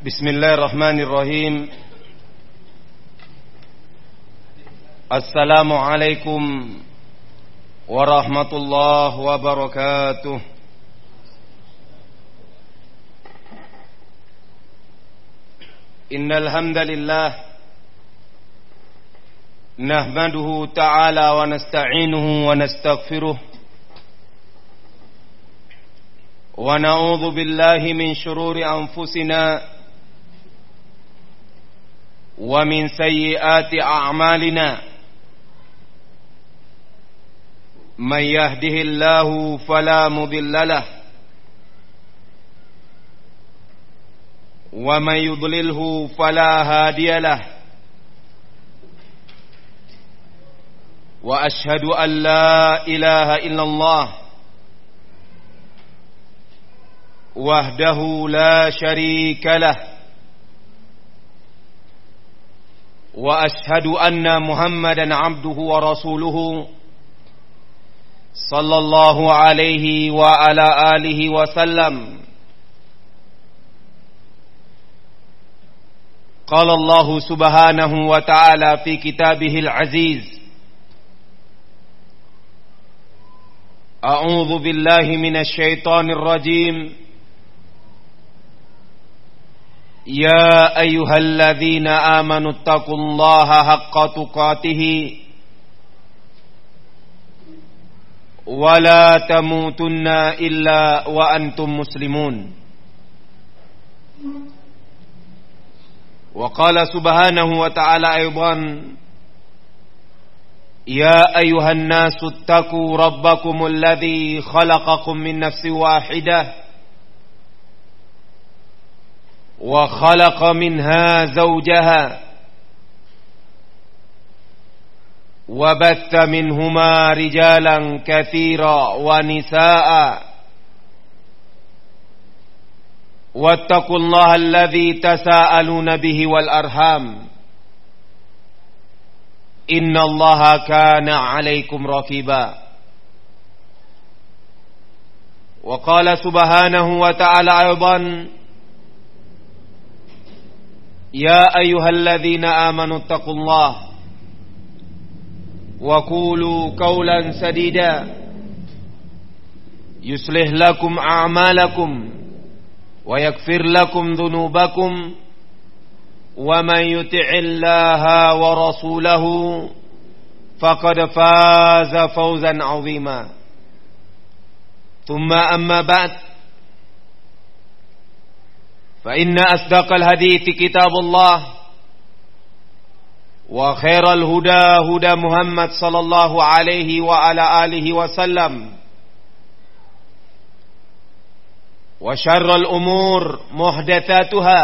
Bismillahirrahmanirrahim. Assalamualaikum warahmatullahi wabarakatuh. Innal hamdalillah nahmaduhu ta'ala wa nasta'inuhu wa nastaghfiruh wa na'udzu billahi min shururi anfusina wa min sayyiati a'malina. Man yahdihillahu fala mudilla lahu wa man yudlilhu fala hadiya lahu. Wa ashhadu an la ilaha illallah wahdahu la syarika lah wa ashhadu anna Muhammadan abduhu wa rasuluhu sallallahu alaihi wa ala alihi wa sallam. Qala Allah subhanahu wa ta'ala fi kitabihil aziz, a'udzu billahi minasy syaithanir rajim. Ya ayyuhalladzina amanu taqullaha haqqa tuqatih wa la tamutunna illa wa antum muslimun. Wa qala subhanahu wa ta'ala aidan, ya ayyuhan nasu taqu rabbakumul ladzi khalaqakum min nafsin wahidah wa khalaqa minha zawjaha wa batta minhuma rijalan katsira wa nisaa wattaqullaha alladzi tasaaluna bihi wal arham innallaha kana 'alaikum raqiba. Wa qala subhanahu wa ta'ala aidan, ya ayyuhalladzina amanu taqullaha wa qulu qawlan sadida yuslih lakum a'malakum wa yaghfir lakum dhunubakum wa man yuti'illaha wa rasulahu faqad faza fawzan 'azima. Thumma amma ba'd, fa inna asdaqal hadithi kitabullah wa khairal huda huda Muhammad sallallahu alaihi wa ala alihi wa sallam wa syarrul umur muhdatsatuha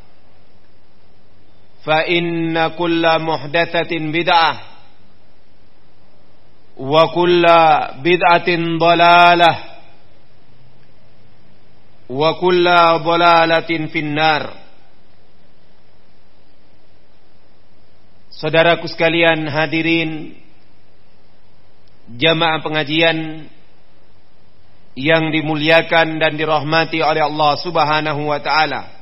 fa inna kulla muhdatsatin bid'ah wa kulla bid'atin dhalalah wa kulla dhalalatin finnar. Saudaraku sekalian, hadirin jamaah pengajian yang dimuliakan dan dirahmati oleh Allah subhanahu wa ta'ala.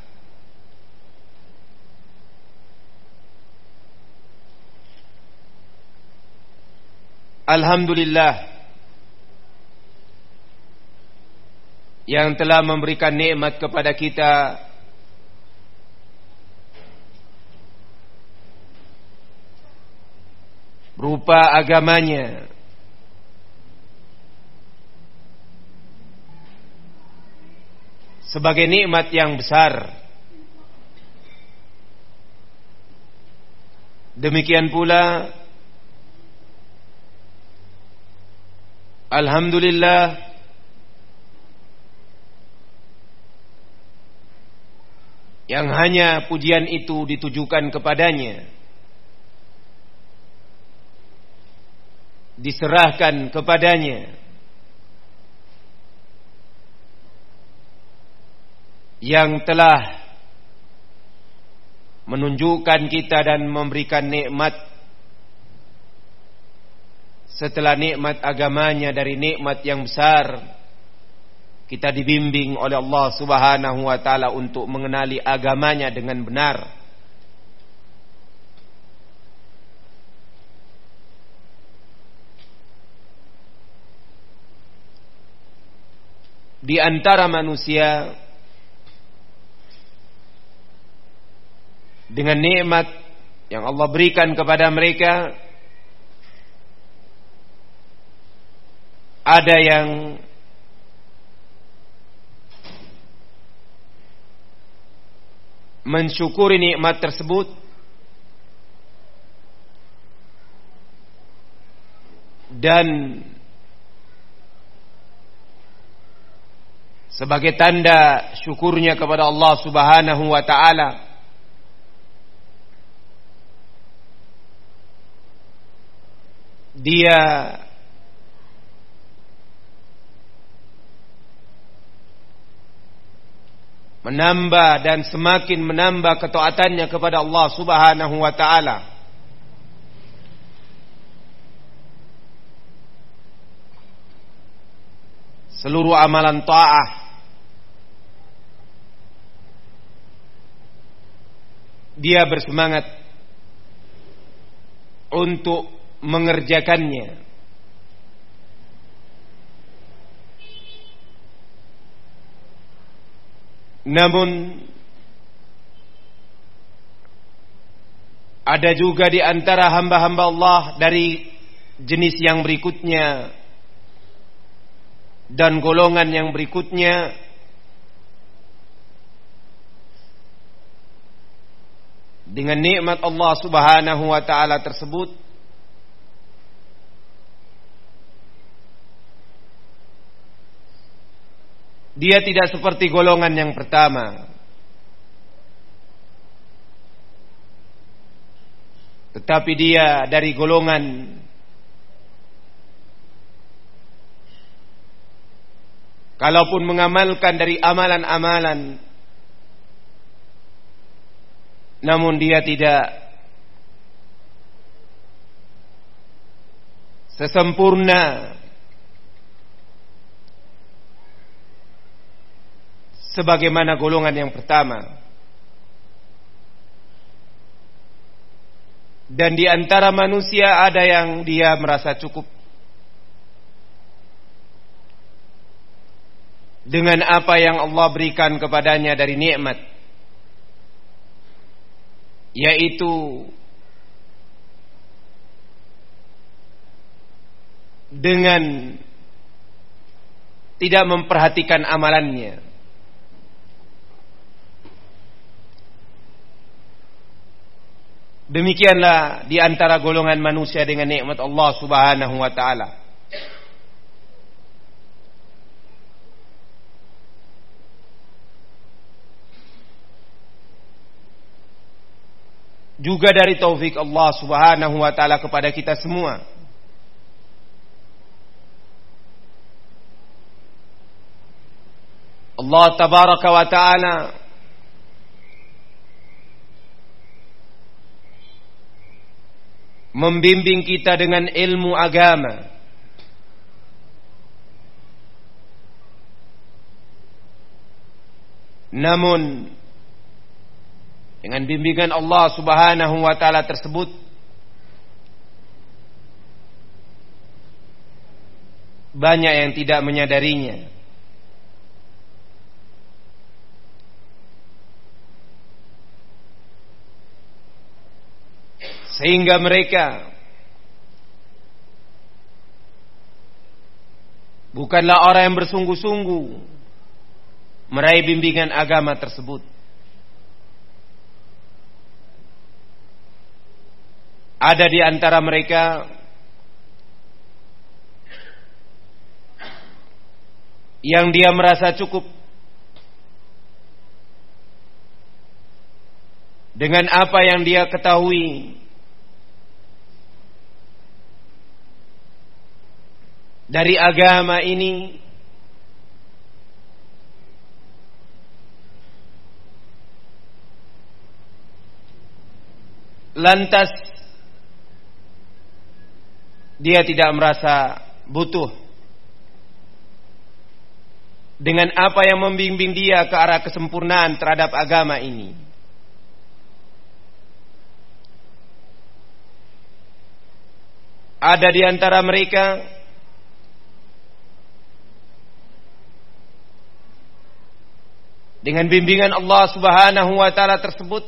Alhamdulillah yang telah memberikan nikmat kepada kita berupa agamanya, sebagai nikmat yang besar. Demikian pula alhamdulillah yang hanya pujian itu ditujukan kepadanya, diserahkan kepadanya, yang telah menunjukkan kita dan memberikan nikmat setelah nikmat agamanya dari nikmat yang besar, kita dibimbing oleh Allah Subhanahu wa taala untuk mengenali agamanya dengan benar. Di antara manusia dengan nikmat yang Allah berikan kepada mereka, ada yang mensyukuri nikmat tersebut dan sebagai tanda syukurnya kepada Allah Subhanahu wa taala dia menambah dan semakin menambah ketaatannya kepada Allah Subhanahu wa taala. Seluruh amalan taat dia bersemangat untuk mengerjakannya. Namun ada juga di antara hamba-hamba Allah dari jenis yang berikutnya dan golongan yang berikutnya, dengan nikmat Allah Subhanahu wa taala tersebut dia tidak seperti golongan yang pertama, tetapi dia dari golongan kalaupun mengamalkan dari amalan-amalan, namun dia tidak sesempurna sebagaimana golongan yang pertama. Dan di antara manusia ada yang dia merasa cukup dengan apa yang Allah berikan kepadanya dari nikmat, yaitu dengan tidak memperhatikan amalannya. Demikianlah di antara golongan manusia dengan nikmat Allah Subhanahu wa taala. Juga dari taufik Allah Subhanahu wa taala kepada kita semua, Allah tabaraka wa taala membimbing kita dengan ilmu agama, namun dengan bimbingan Allah Subhanahu wa taala tersebut banyak yang tidak menyadarinya, sehingga mereka bukanlah orang yang bersungguh-sungguh meraih bimbingan agama tersebut. Ada di antara mereka yang dia merasa cukup dengan apa yang dia ketahui dari agama ini, lantas dia tidak merasa butuh dengan apa yang membimbing dia ke arah kesempurnaan terhadap agama ini. Ada di antara mereka dengan bimbingan Allah Subhanahu wa taala tersebut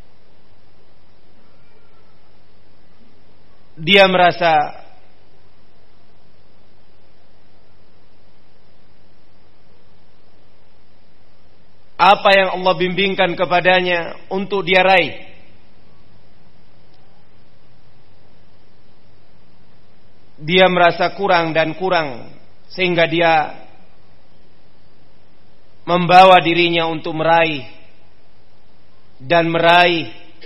dia merasa apa yang Allah bimbingkan kepadanya untuk dia raih, dia merasa kurang dan kurang, sehingga dia membawa dirinya untuk meraih dan meraih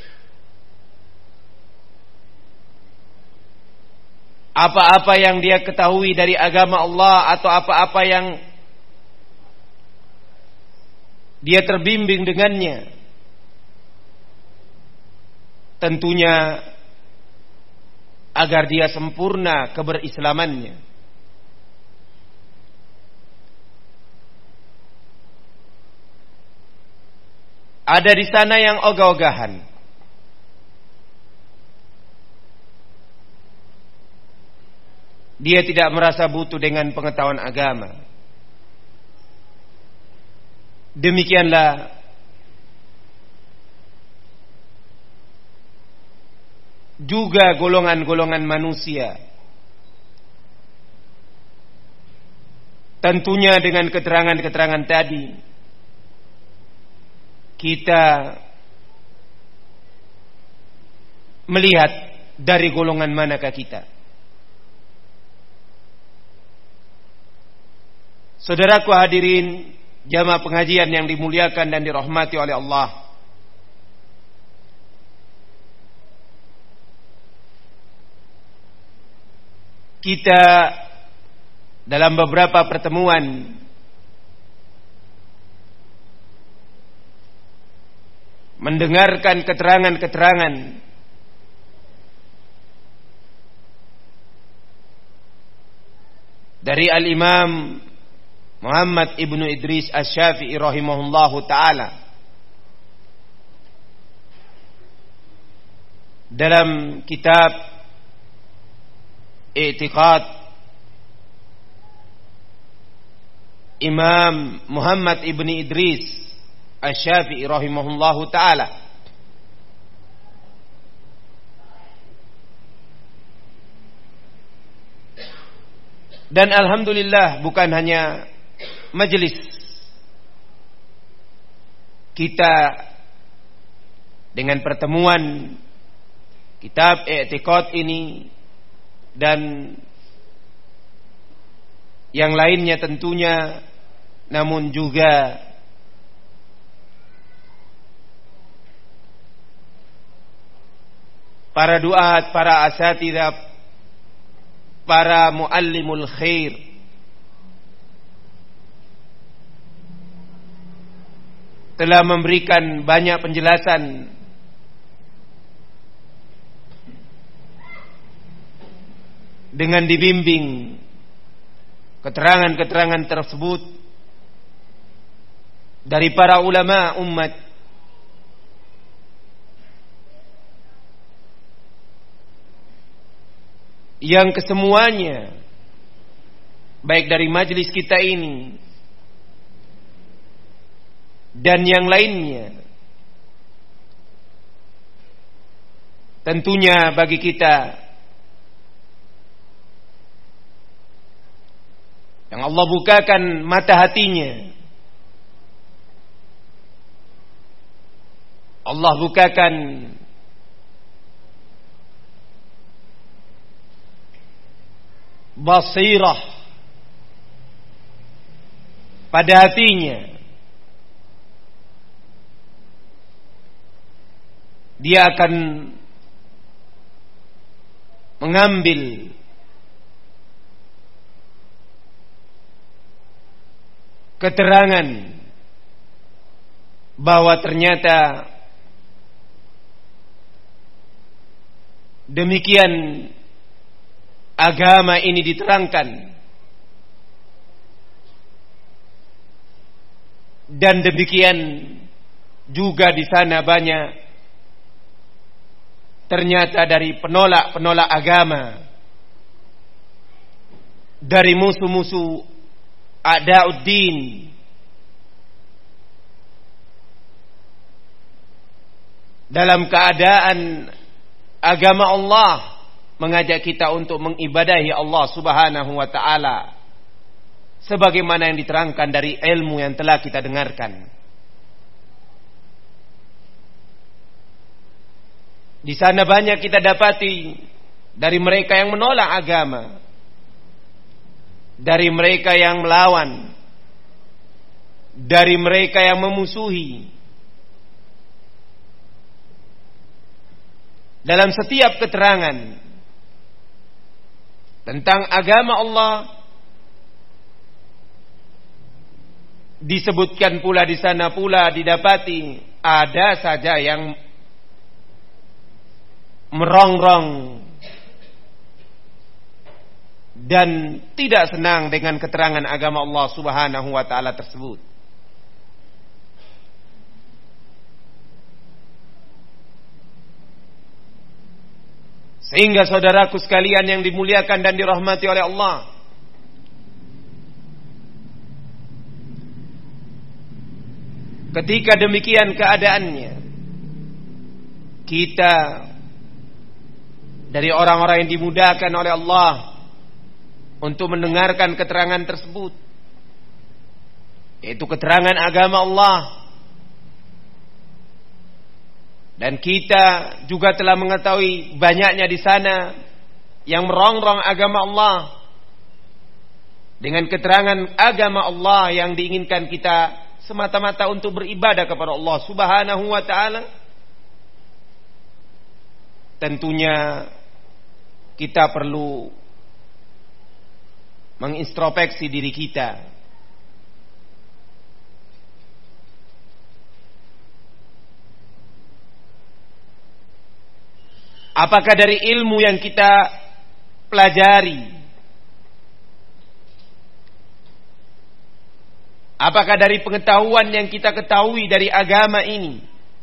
apa-apa yang dia ketahui dari agama Allah atau apa-apa yang dia terbimbing dengannya. Tentunya agar dia sempurna keberislamannya. Ada di sana yang ogah-ogahan, dia tidak merasa butuh dengan pengetahuan agama. Demikianlah juga golongan-golongan manusia. Tentunya dengan keterangan-keterangan tadi kita melihat dari golongan manakah kita. Saudaraku hadirin jamaah pengajian yang dimuliakan dan dirahmati oleh Allah, kita dalam beberapa pertemuan mendengarkan keterangan-keterangan dari Al-Imam Muhammad ibnu Idris Asy-Syafi'i rahimahullahu ta'ala dalam kitab I'tiqad Imam Muhammad ibnu Idris Asy-Syafi'i rahimahullahu ta'ala. Dan alhamdulillah bukan hanya majelis kita dengan pertemuan kitab I'tiqad ini dan yang lainnya tentunya, namun juga para duat, para asatidzah, para muallimul khair telah memberikan banyak penjelasan dengan dibimbing keterangan-keterangan tersebut dari para ulama umat yang kesemuanya baik dari majelis kita ini dan yang lainnya tentunya bagi kita yang Allah bukakan mata hatinya, Allah bukakan basirah pada hatinya, dia akan mengambil keterangan bahwa ternyata demikian agama ini diterangkan Dan demikian juga di sana banyak ternyata dari penolak-penolak agama, dari musuh-musuh a'da'uddin, dalam keadaan agama Allah mengajak kita untuk mengibadahi Allah Subhanahu wa taala sebagaimana yang diterangkan dari ilmu yang telah kita dengarkan. Di sana banyak kita dapati dari mereka yang menolak agama, dari mereka yang melawan, dari mereka yang memusuhi. Dalam setiap keterangan tentang agama Allah disebutkan pula di sana pula didapati ada saja yang merongrong dan tidak senang dengan keterangan agama Allah Subhanahu wa taala tersebut. Sehingga saudaraku sekalian yang dimuliakan dan dirahmati oleh Allah, ketika demikian keadaannya, kita dari orang-orang yang dimudahkan oleh Allah untuk mendengarkan keterangan tersebut, yaitu keterangan agama Allah. Dan kita juga telah mengetahui banyaknya di sana yang merongrong agama Allah dengan keterangan agama Allah yang diinginkan kita semata-mata untuk beribadah kepada Allah Subhanahu wa taala. Tentunya kita perlu mengintrospeksi diri kita. Apakah dari ilmu yang kita pelajari, apakah dari pengetahuan yang kita ketahui dari agama ini,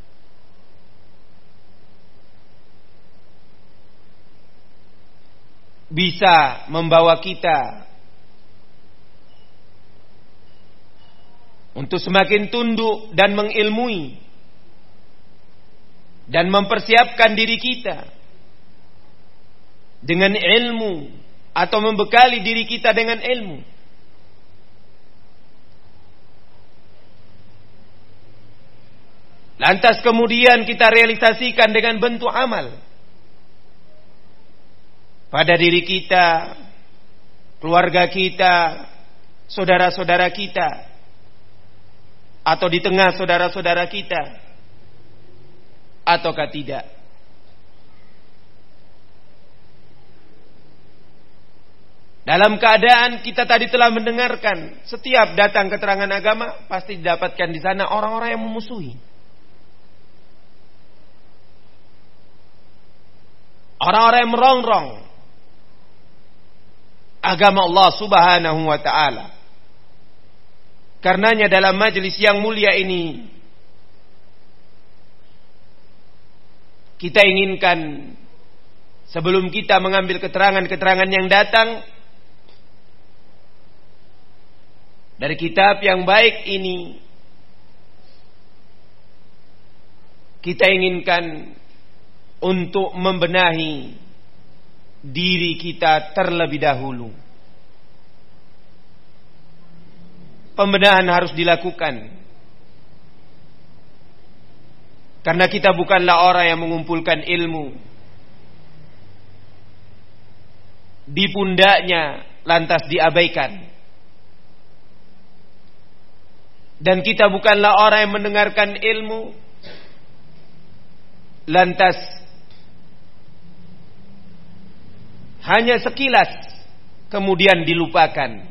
bisa membawa kita untuk semakin tunduk dan mengilmui dan mempersiapkan diri kita dengan ilmu, atau membekali diri kita dengan ilmu. Lantas kemudian kita realisasikan dengan bentuk amal pada diri kita, keluarga kita, saudara-saudara kita, atau di tengah saudara-saudara kita, ataukah tidak. Dalam keadaan kita tadi telah mendengarkan, setiap datang keterangan agama pasti didapatkan di sana orang-orang yang memusuhi, orang-orang yang merongrong agama Allah Subhanahu wa taala. Karenanya dalam majelis yang mulia ini kita inginkan, sebelum kita mengambil keterangan-keterangan yang datang dari kitab yang baik ini, kita inginkan untuk membenahi diri kita terlebih dahulu. Pembenahan harus dilakukan, karena kita bukanlah orang yang mengumpulkan ilmu di pundaknya lantas diabaikan. Dan kita bukanlah orang yang mendengarkan ilmu lantas hanya sekilas kemudian dilupakan.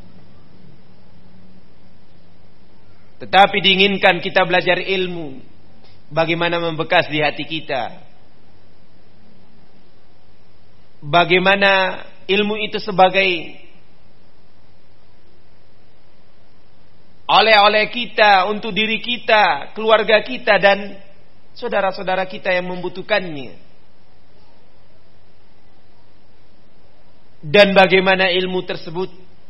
Tetapi diinginkan kita belajar ilmu, bagaimana membekas di hati kita, bagaimana ilmu itu sebagai oleh-oleh kita, untuk diri kita, keluarga kita, dan saudara-saudara kita yang membutuhkannya. Dan bagaimana ilmu tersebut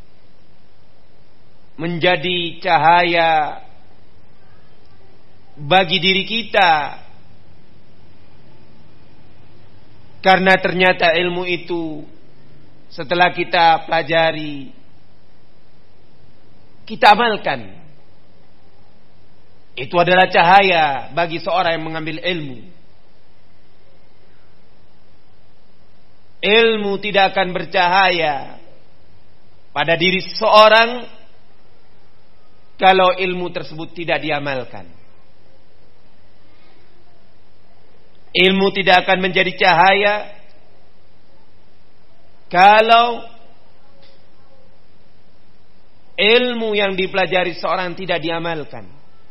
menjadi cahaya bagi diri kita, karena ternyata ilmu itu setelah kita pelajari, kita amalkan, itu adalah cahaya bagi seorang yang mengambil ilmu. Ilmu tidak akan bercahaya pada diri seseorang kalau ilmu tersebut tidak diamalkan. Ilmu tidak akan menjadi cahaya kalau ilmu yang dipelajari seorang tidak diamalkan.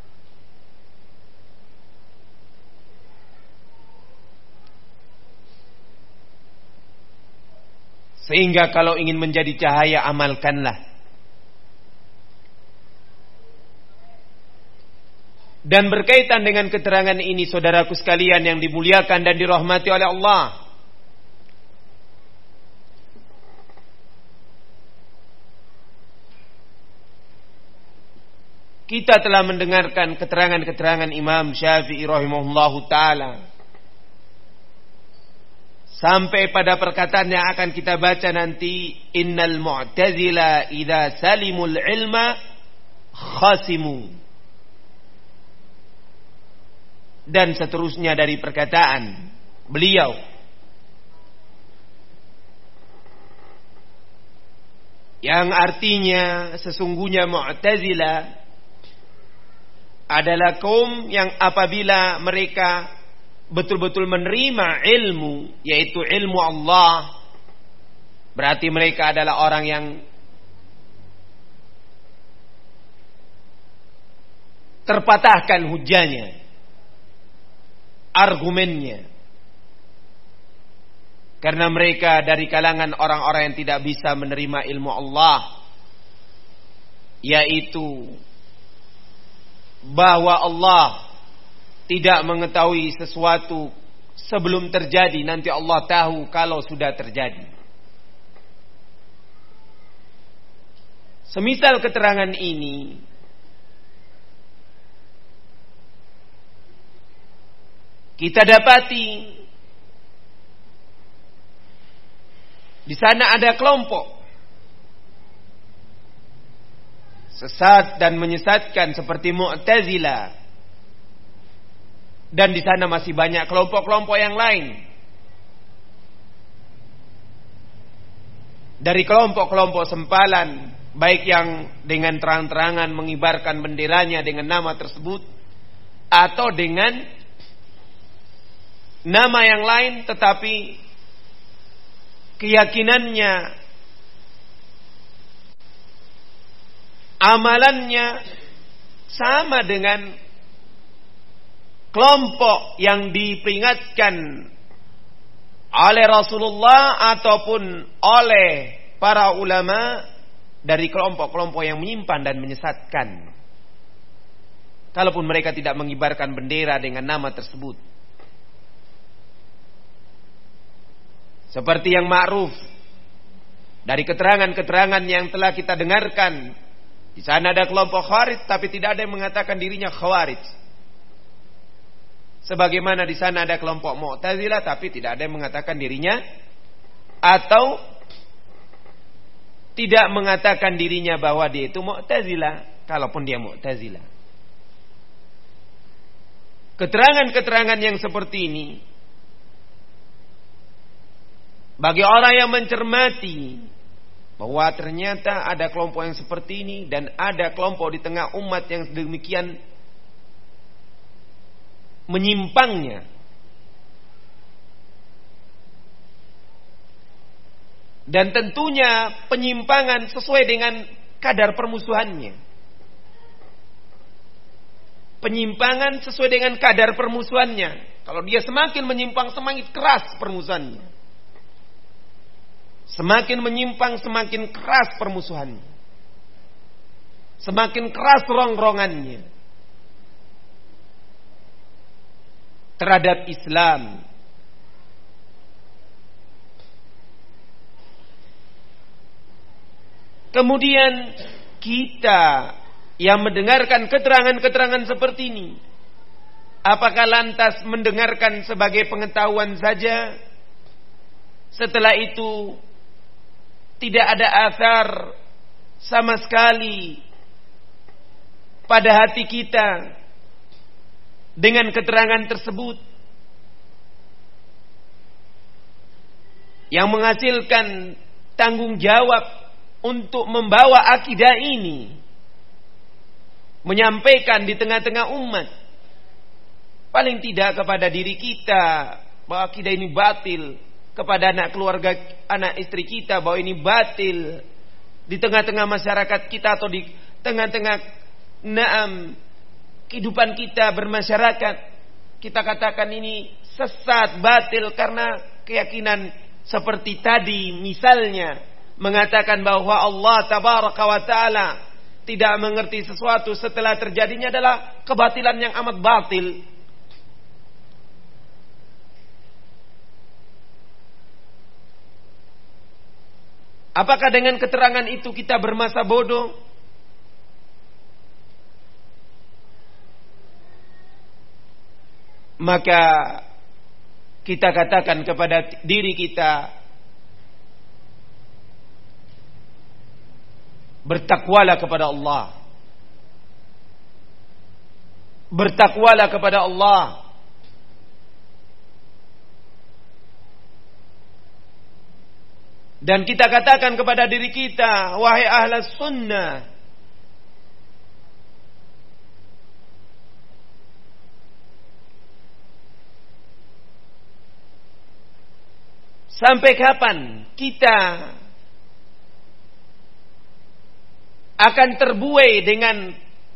Sehingga kalau ingin menjadi cahaya, amalkanlah. Dan berkaitan dengan keterangan ini, saudaraku sekalian yang dimuliakan dan dirahmati oleh Allah, kita telah mendengarkan keterangan-keterangan Imam Syafi'i rahimahullahu ta'ala sampai pada perkataan yang akan kita baca nanti, innal mu'tazila idza salimul ilma khasimu, dan seterusnya dari perkataan beliau. Yang artinya sesungguhnya Mu'tazilah adalah kaum yang apabila mereka betul-betul menerima ilmu, yaitu ilmu Allah, berarti mereka adalah orang yang terpatahkan hujahnya, argumennya, karena mereka dari kalangan orang-orang yang tidak bisa menerima ilmu Allah, yaitu bahwa Allah tidak mengetahui sesuatu sebelum terjadi, nanti Allah tahu kalau sudah terjadi. Semisal keterangan ini kita dapati di sana ada kelompok sesat dan menyesatkan seperti Mu'tazilah, dan di sana masih banyak kelompok-kelompok yang lain dari kelompok-kelompok sempalan, baik yang dengan terang-terangan mengibarkan benderanya dengan nama tersebut, atau dengan nama yang lain tetapi keyakinannya, amalannya sama dengan kelompok yang diperingatkan oleh Rasulullah ataupun oleh para ulama dari kelompok-kelompok yang menyimpan dan menyesatkan, kalaupun mereka tidak mengibarkan bendera dengan nama tersebut. Seperti yang ma'ruf dari keterangan-keterangan yang telah kita dengarkan, di sana ada kelompok Khawarij tapi tidak ada yang mengatakan dirinya Khawarij. Sebagaimana di sana ada kelompok Mu'tazilah tapi tidak ada yang mengatakan dirinya, atau tidak mengatakan dirinya bahwa dia itu Mu'tazilah, kalaupun dia Mu'tazilah. Keterangan-keterangan yang seperti ini bagi orang yang mencermati bahwa ternyata ada kelompok yang seperti ini dan ada kelompok di tengah umat yang demikian menyimpangnya, dan tentunya penyimpangan sesuai dengan kadar permusuhannya. Penyimpangan sesuai dengan kadar permusuhannya. Kalau dia semakin menyimpang, semakin keras permusuhannya. Semakin menyimpang, semakin keras permusuhannya. semakin keras rongrongannya terhadap Islam. Kemudian kita yang mendengarkan keterangan-keterangan seperti ini, apakah lantas mendengarkan sebagai pengetahuan saja? Setelah itu tidak ada athar sama sekali pada hati kita dengan keterangan tersebut yang menghasilkan tanggung jawab untuk membawa akidah ini, menyampaikan di tengah-tengah umat, paling tidak kepada diri kita bahwa akidah ini batil, kepada anak keluarga, anak istri kita bahwa ini batil, di tengah-tengah masyarakat kita atau di tengah-tengah kehidupan kita bermasyarakat, kita katakan ini sesat, batil karena keyakinan seperti tadi, misalnya mengatakan bahwa Allah tabaraka wa ta'ala tidak mengerti sesuatu setelah terjadinya adalah kebatilan yang amat batil. Apakah dengan keterangan itu kita bermasa bodoh? Maka kita katakan kepada diri kita, bertakwalah kepada Allah. Bertakwalah kepada Allah. Dan kita katakan kepada diri kita, wahai ahlus sunnah, sampai kapan kita akan terbuai dengan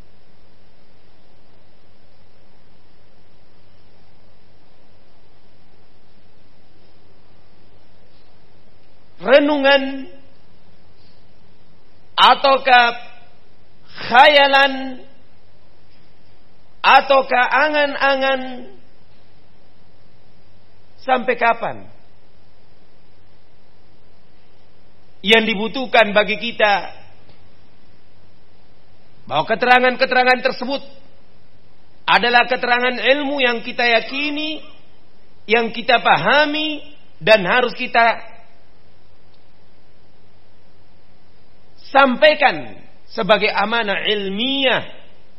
renungan ataukah khayalan ataukah angan-angan? Sampai kapan? Yang dibutuhkan bagi kita bahwa keterangan-keterangan tersebut adalah keterangan ilmu yang kita yakini, yang kita pahami, dan harus kita sampaikan sebagai amanah ilmiah.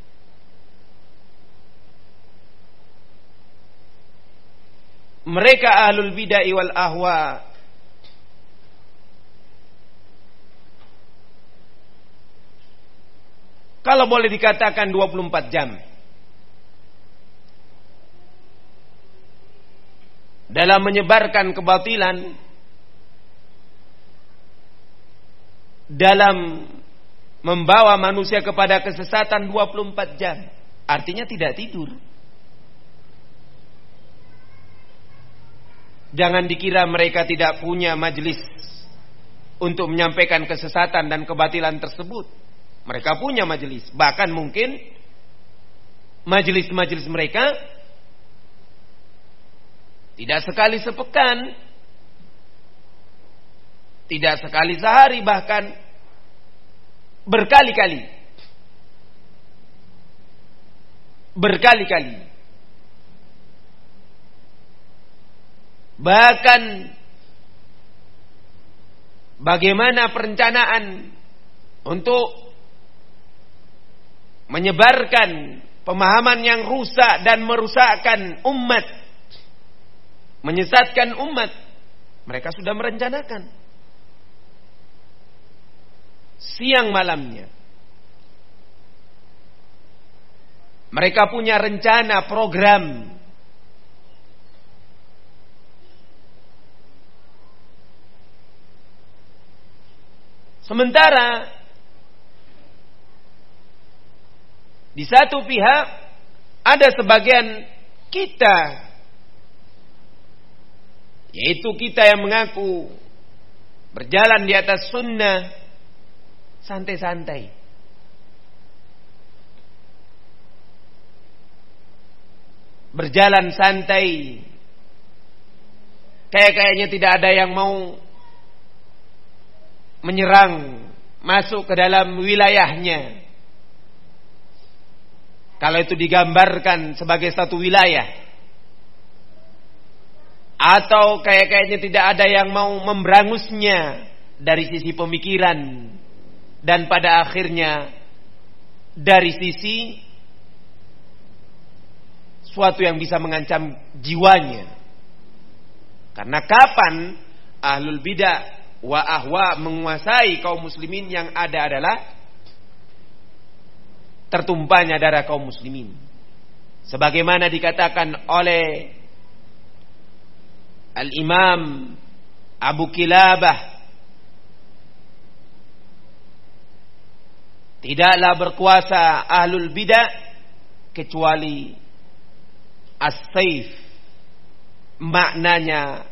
Mereka ahlul bid'ah wal ahwa kalau boleh dikatakan 24 jam dalam menyebarkan kebatilan, dalam membawa manusia kepada kesesatan 24 jam. Artinya tidak tidur. Jangan dikira mereka tidak punya majelis untuk menyampaikan kesesatan dan kebatilan tersebut. Mereka punya majelis. Bahkan mungkin majelis-majelis mereka tidak sekali sepekan, tidak sekali sehari, bahkan berkali-kali. Berkali-kali. Bahkan bagaimana perencanaan untuk menyebarkan pemahaman yang rusak dan merusakkan umat, menyesatkan umat, mereka sudah merencanakan siang malamnya. Mereka punya rencana, program. Sementara di satu pihak ada sebagian kita, yaitu kita yang mengaku berjalan di atas sunnah, santai-santai. berjalan santai, kayaknya tidak ada yang mau menyerang masuk ke dalam wilayahnya. Kalau itu digambarkan sebagai satu wilayah, atau kayaknya tidak ada yang mau memberangusnya dari sisi pemikiran, dan pada akhirnya dari sisi suatu yang bisa mengancam jiwanya. Karena kapan ahlul bidah wa ahwa menguasai kaum muslimin, yang ada adalah tertumpahnya darah kaum muslimin. Sebagaimana dikatakan oleh Al-Imam Abu Kilabah, tidaklah berkuasa ahlul bidah kecuali as-saif, maknanya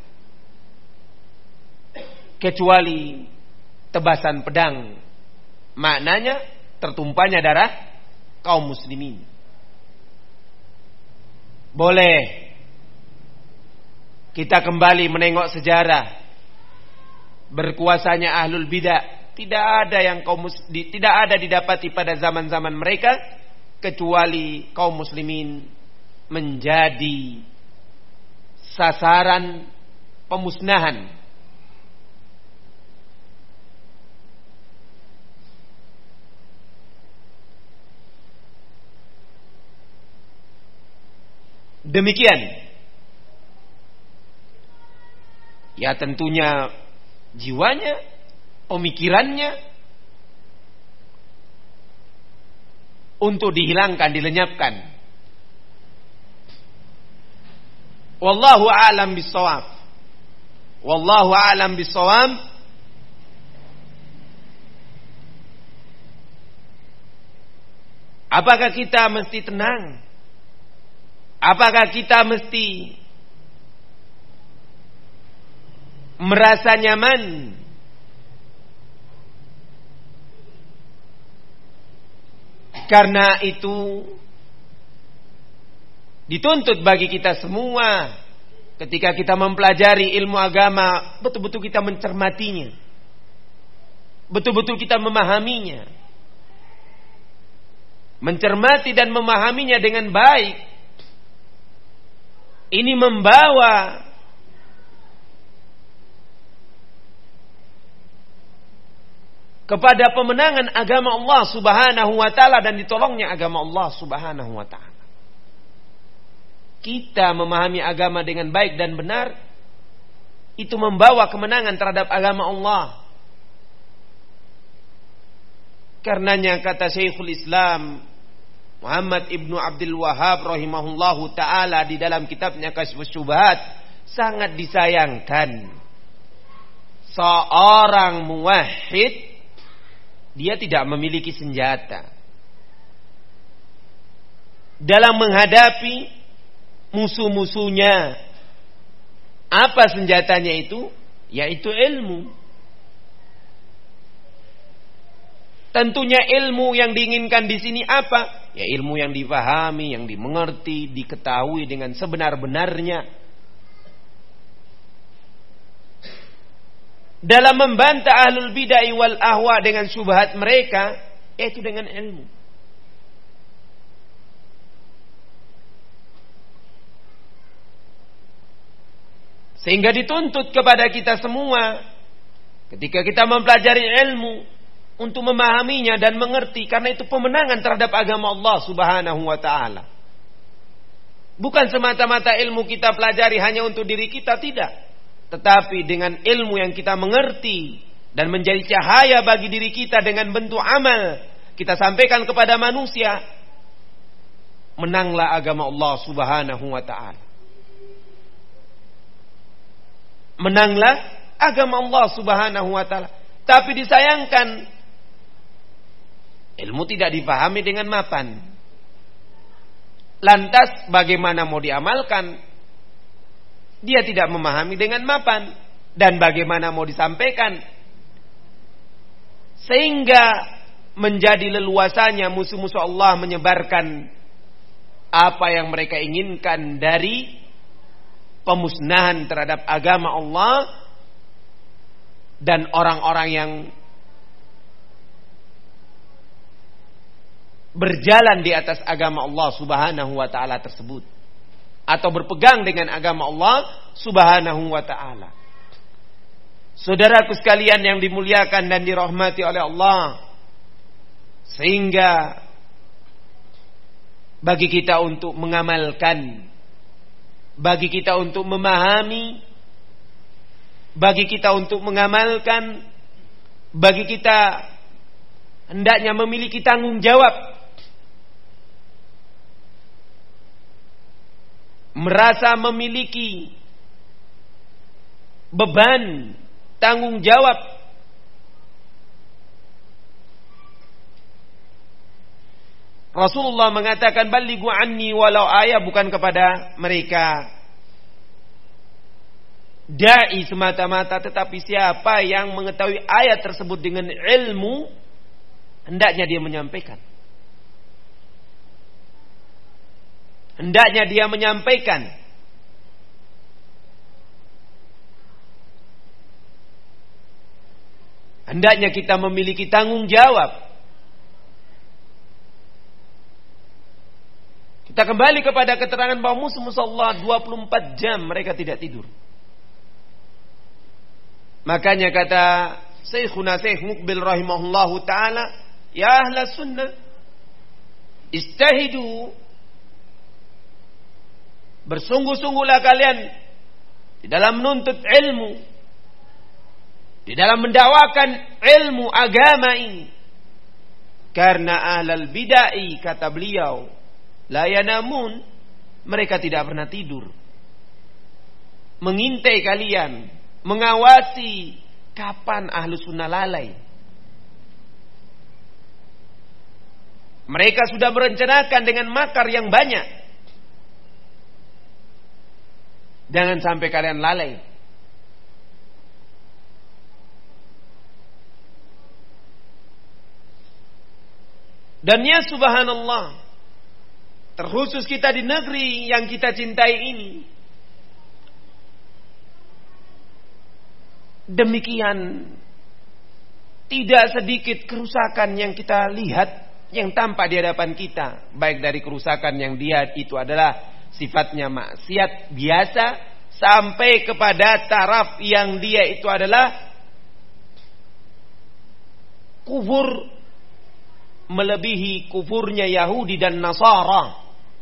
kecuali tebasan pedang, maknanya tertumpahnya darah kaum muslimin. Boleh kita kembali menengok sejarah berkuasanya ahlul bidah, tidak ada didapati pada zaman-zaman mereka kecuali kaum muslimin menjadi sasaran pemusnahan. Demikian. Ya tentunya jiwanya, pemikirannya untuk dihilangkan, dilenyapkan. Wallahu a'lam bissawab. Wallahu a'lam bissawab. Apakah kita mesti tenang? Apakah kita mesti merasa nyaman? Karena itu dituntut bagi kita semua ketika kita mempelajari ilmu agama, betul-betul kita mencermatinya, betul-betul kita memahaminya, mencermati dan memahaminya dengan baik. Ini membawa kepada pemenangan agama Allah Subhanahu wa taala dan ditolongnya agama Allah Subhanahu wa taala. Kita memahami agama dengan baik dan benar, itu membawa kemenangan terhadap agama Allah. Karenanya kata Syekhul Islam Muhammad ibnu Abdul Wahhab rahimahullahu ta'ala di dalam kitabnya Kasyfus Syubhat, sangat disayangkan seorang muwahhid dia tidak memiliki senjata dalam menghadapi musuh-musuhnya. Apa senjatanya itu? Yaitu ilmu. Tentunya ilmu yang diinginkan di sini apa? Ya ilmu yang dipahami, yang dimengerti, diketahui dengan sebenar-benarnya. Dalam membantah ahlul bid'ah wal ahwa dengan syubhat mereka, yaitu dengan ilmu. Sehingga dituntut kepada kita semua ketika kita mempelajari ilmu untuk memahaminya dan mengerti, karena itu pemenangan terhadap agama Allah Subhanahu wa taala. Bukan semata-mata ilmu kita pelajari hanya untuk diri kita, tidak. Tetapi dengan ilmu yang kita mengerti dan menjadi cahaya bagi diri kita dengan bentuk amal, kita sampaikan kepada manusia, menanglah agama Allah Subhanahu wa taala. Menanglah agama Allah Subhanahu wa taala. Tapi disayangkan ilmu tidak dipahami dengan mapan. Lantas bagaimana mau diamalkan? Dia tidak memahami dengan mapan. Dan bagaimana mau disampaikan? Sehingga menjadi leluasanya musuh-musuh Allah menyebarkan apa yang mereka inginkan dari pemusnahan terhadap agama Allah dan orang-orang yang berjalan di atas agama Allah Subhanahu wa taala tersebut, atau berpegang dengan agama Allah Subhanahu wa taala. Saudaraku sekalian yang dimuliakan dan dirahmati oleh Allah, sehingga bagi kita untuk mengamalkan, bagi kita untuk memahami, bagi kita untuk mengamalkan, bagi kita hendaknya memiliki tanggung jawab, merasa memiliki beban tanggung jawab Rasulullah mengatakan balighu anni walau ayah, bukan kepada mereka dai semata-mata, tetapi siapa yang mengetahui ayat tersebut dengan ilmu, hendaknya dia menyampaikan. Hendaknya dia menyampaikan. Hendaknya kita memiliki tanggung jawab. Kita kembali kepada keterangan bahwa musuh-musuh Allah 24 jam mereka tidak tidur. Makanya kata Syekhuna Syekh Muqbil rahimahullahu ta'ala, ya ahla sunnah, istahidu, bersungguh-sungguhlah kalian di dalam menuntut ilmu, di dalam mendakwakan ilmu agama ini. Karena ahlal bid'ah, kata beliau, la yanamun, mereka tidak pernah tidur, mengintai kalian, mengawasi kapan ahlu sunnah lalai. Mereka sudah merencanakan dengan makar yang banyak. Jangan sampai kalian lalai. Dan ya subhanallah, terkhusus kita di negeri yang kita cintai ini, demikian tidak sedikit kerusakan yang kita lihat, yang tampak di hadapan kita, baik dari kerusakan yang dia itu adalah sifatnya maksiat biasa, sampai kepada taraf yang dia itu adalah kufur melebihi kufurnya Yahudi dan Nasara.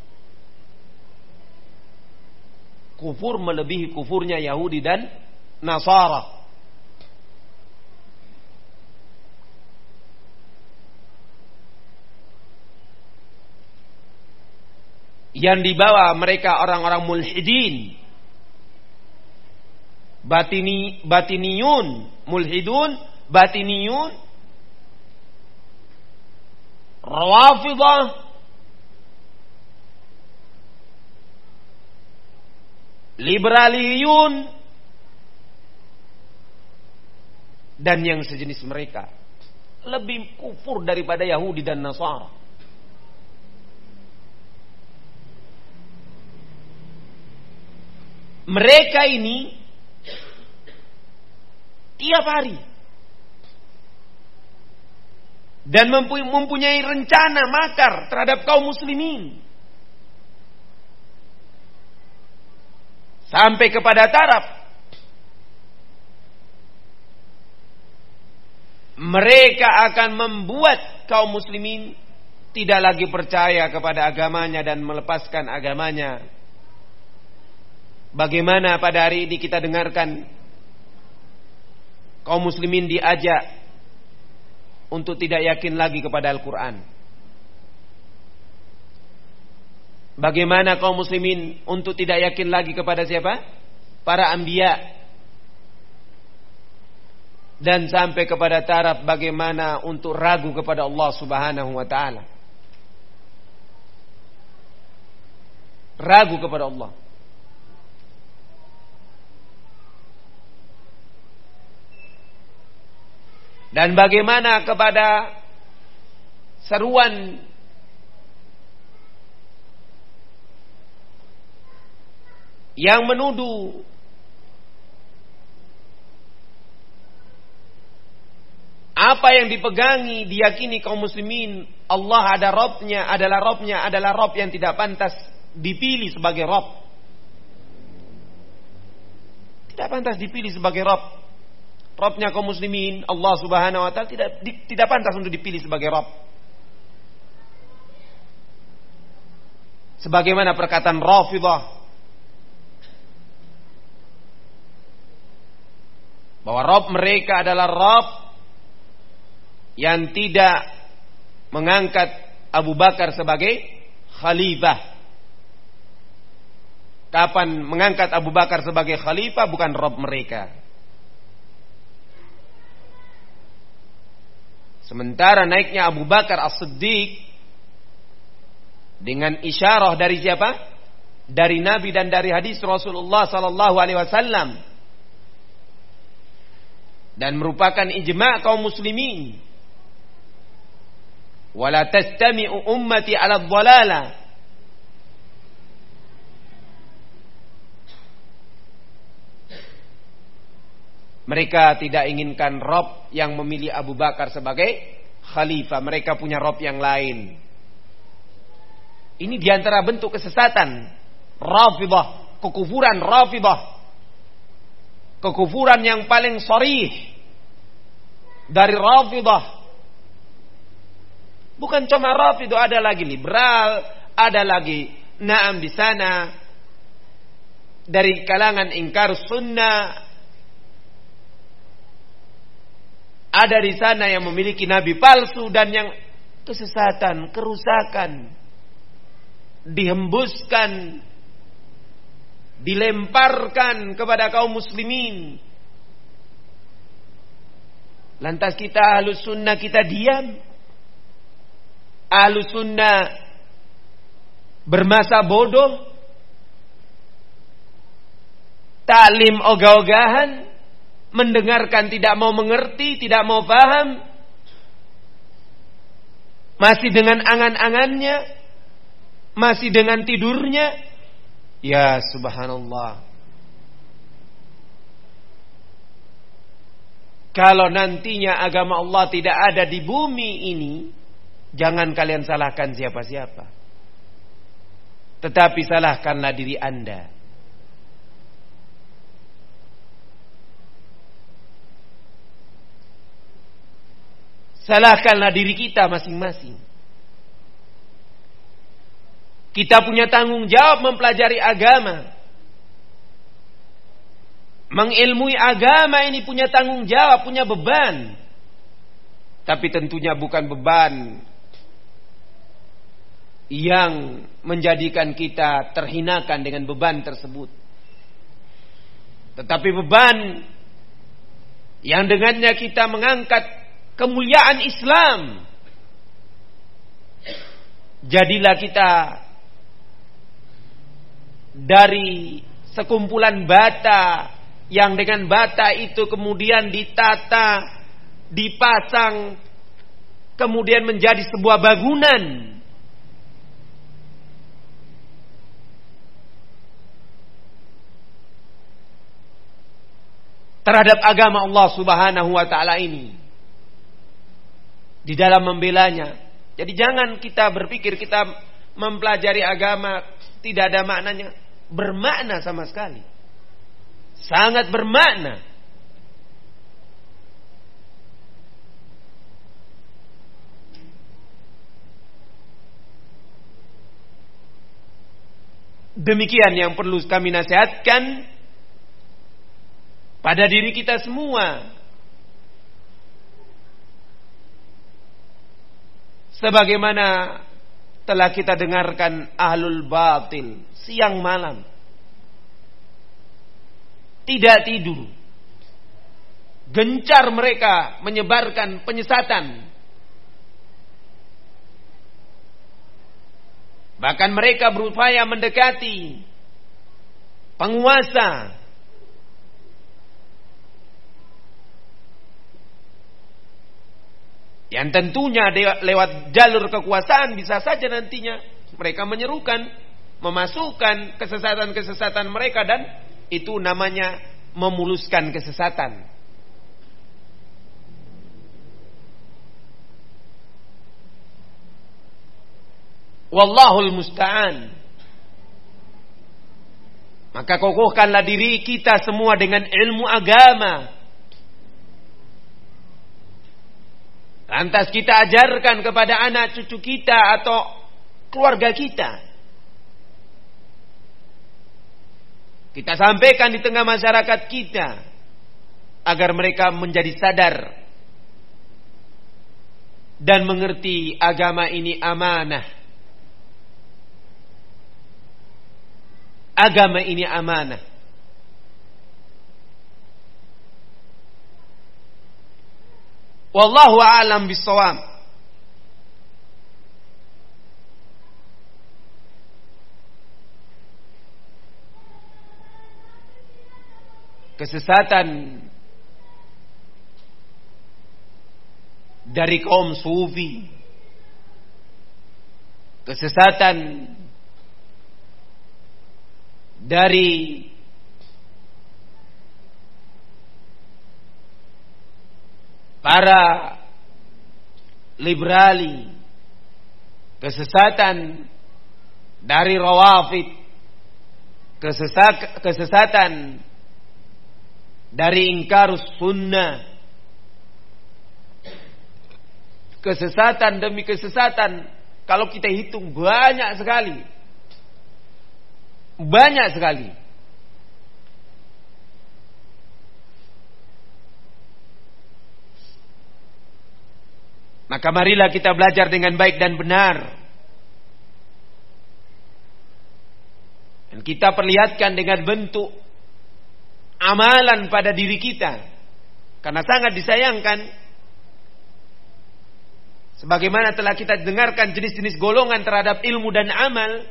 Kufur melebihi kufurnya Yahudi dan Nasara. Yang dibawa mereka orang-orang mulhidin, batiniyun, mulhidun, batiniyun, rawafidah, liberaliyun, dan yang sejenis mereka, lebih kufur daripada Yahudi dan Nasara. Mereka ini tiap hari dan mempunyai rencana makar terhadap kaum muslimin, sampai kepada taraf mereka akan membuat kaum muslimin tidak lagi percaya kepada agamanya dan melepaskan agamanya. Bagaimana pada hari ini kita dengarkan kaum muslimin diajak untuk tidak yakin lagi kepada Al-Quran. Bagaimana kaum muslimin untuk tidak yakin lagi kepada siapa? Para anbiya. Dan sampai kepada taraf bagaimana untuk ragu kepada Allah Subhanahu wa ta'ala. Ragu kepada Allah. Dan bagaimana kepada seruan yang menuduh apa yang dipegangi, diyakini kaum muslimin, Allah ada Robnya, adalah Rob yang tidak pantas dipilih sebagai Rob. Tidak pantas dipilih sebagai Rob. Robnya kaum muslimin, Allah subhanahu wa ta'ala tidak pantas untuk dipilih sebagai Rob. Sebagaimana perkataan Rafidhah, bahwa Rob mereka adalah Rob yang tidak mengangkat Abu Bakar sebagai khalifah. Kapan mengangkat Abu Bakar sebagai khalifah bukan Rob mereka. Sementara naiknya Abu Bakar As-Siddiq dengan isyarah dari siapa? Dari Nabi dan dari hadis Rasulullah sallallahu alaihi wasallam, dan merupakan ijma' kaum muslimin. Wala tastami'u ummati 'ala dhalalah. Mereka tidak inginkan Rob yang memilih Abu Bakar sebagai khalifah. Mereka punya Rob yang lain. Ini diantara bentuk kesesatan Rafidhah, kekufuran Rafidhah, kekufuran yang paling sharih dari Rafidhah. Bukan cuma Rafidhah, ada lagi liberal, ada lagi naam di sana dari kalangan ingkar sunnah, ada di sana yang memiliki nabi palsu dan yang kesesatan, kerusakan dihembuskan, dilemparkan kepada kaum muslimin. Lantas kita ahlus sunnah kita diam. Ahlus sunnah bermasa bodoh, taklim ogah-ogahan, mendengarkan tidak mau mengerti, tidak mau paham, masih dengan angan-angannya, masih dengan tidurnya. Ya subhanallah. Kalau nantinya agama Allah tidak ada di bumi ini, jangan kalian salahkan siapa-siapa, tetapi salahkanlah diri Anda. Salahkanlah diri kita masing-masing. Kita punya tanggung jawab mempelajari agama. Mengilmui agama ini punya tanggung jawab, punya beban. Tapi tentunya bukan beban yang menjadikan kita terhinakan dengan beban tersebut. Tetapi beban yang dengannya kita mengangkat kemuliaan Islam. Jadilah kita dari sekumpulan bata, yang dengan bata itu kemudian ditata, dipasang, kemudian menjadi sebuah bangunan. Terhadap agama Allah subhanahu wa ta'ala ini, di dalam membelanya. Jadi jangan kita berpikir kita mempelajari agama tidak ada maknanya. Bermakna sama sekali, sangat bermakna. Demikian yang perlu kami nasihatkan pada diri kita semua, sebagaimana telah kita dengarkan ahlul batil siang malam, tidak tidur, gencar mereka menyebarkan penyesatan. Bahkan mereka berupaya mendekati penguasa, yang tentunya lewat jalur kekuasaan bisa saja nantinya mereka menyerukan memasukkan kesesatan-kesesatan mereka, dan itu namanya memuluskan kesesatan. Wallahul musta'an. Maka kokohkanlah diri kita semua dengan ilmu agama. Lantas kita ajarkan kepada anak cucu kita atau keluarga kita. Kita sampaikan di tengah masyarakat kita agar mereka menjadi sadar dan mengerti agama ini amanah. Agama ini amanah. Wallahu a'lam bissawab. Kesesatan dari kaum sufi, kesesatan dari para liberali, kesesatan dari rawafid, kesesatan dari ingkarus sunnah, kesesatan demi kesesatan, kalau kita hitung banyak sekali. Banyak sekali. Maka marilah kita belajar dengan baik dan benar. Dan kita perlihatkan dengan bentuk amalan pada diri kita. Karena sangat disayangkan, sebagaimana telah kita dengarkan jenis-jenis golongan terhadap ilmu dan amal,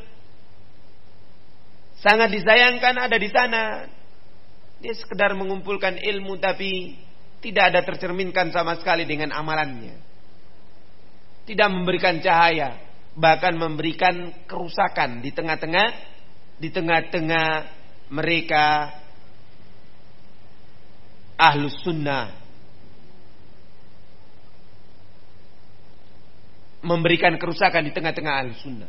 sangat disayangkan ada di sana. Dia sekedar mengumpulkan ilmu tapi tidak ada tercerminkan sama sekali dengan amalannya. Tidak memberikan cahaya, bahkan memberikan kerusakan di tengah-tengah mereka ahlus sunnah. Memberikan kerusakan di tengah-tengah ahlus sunnah.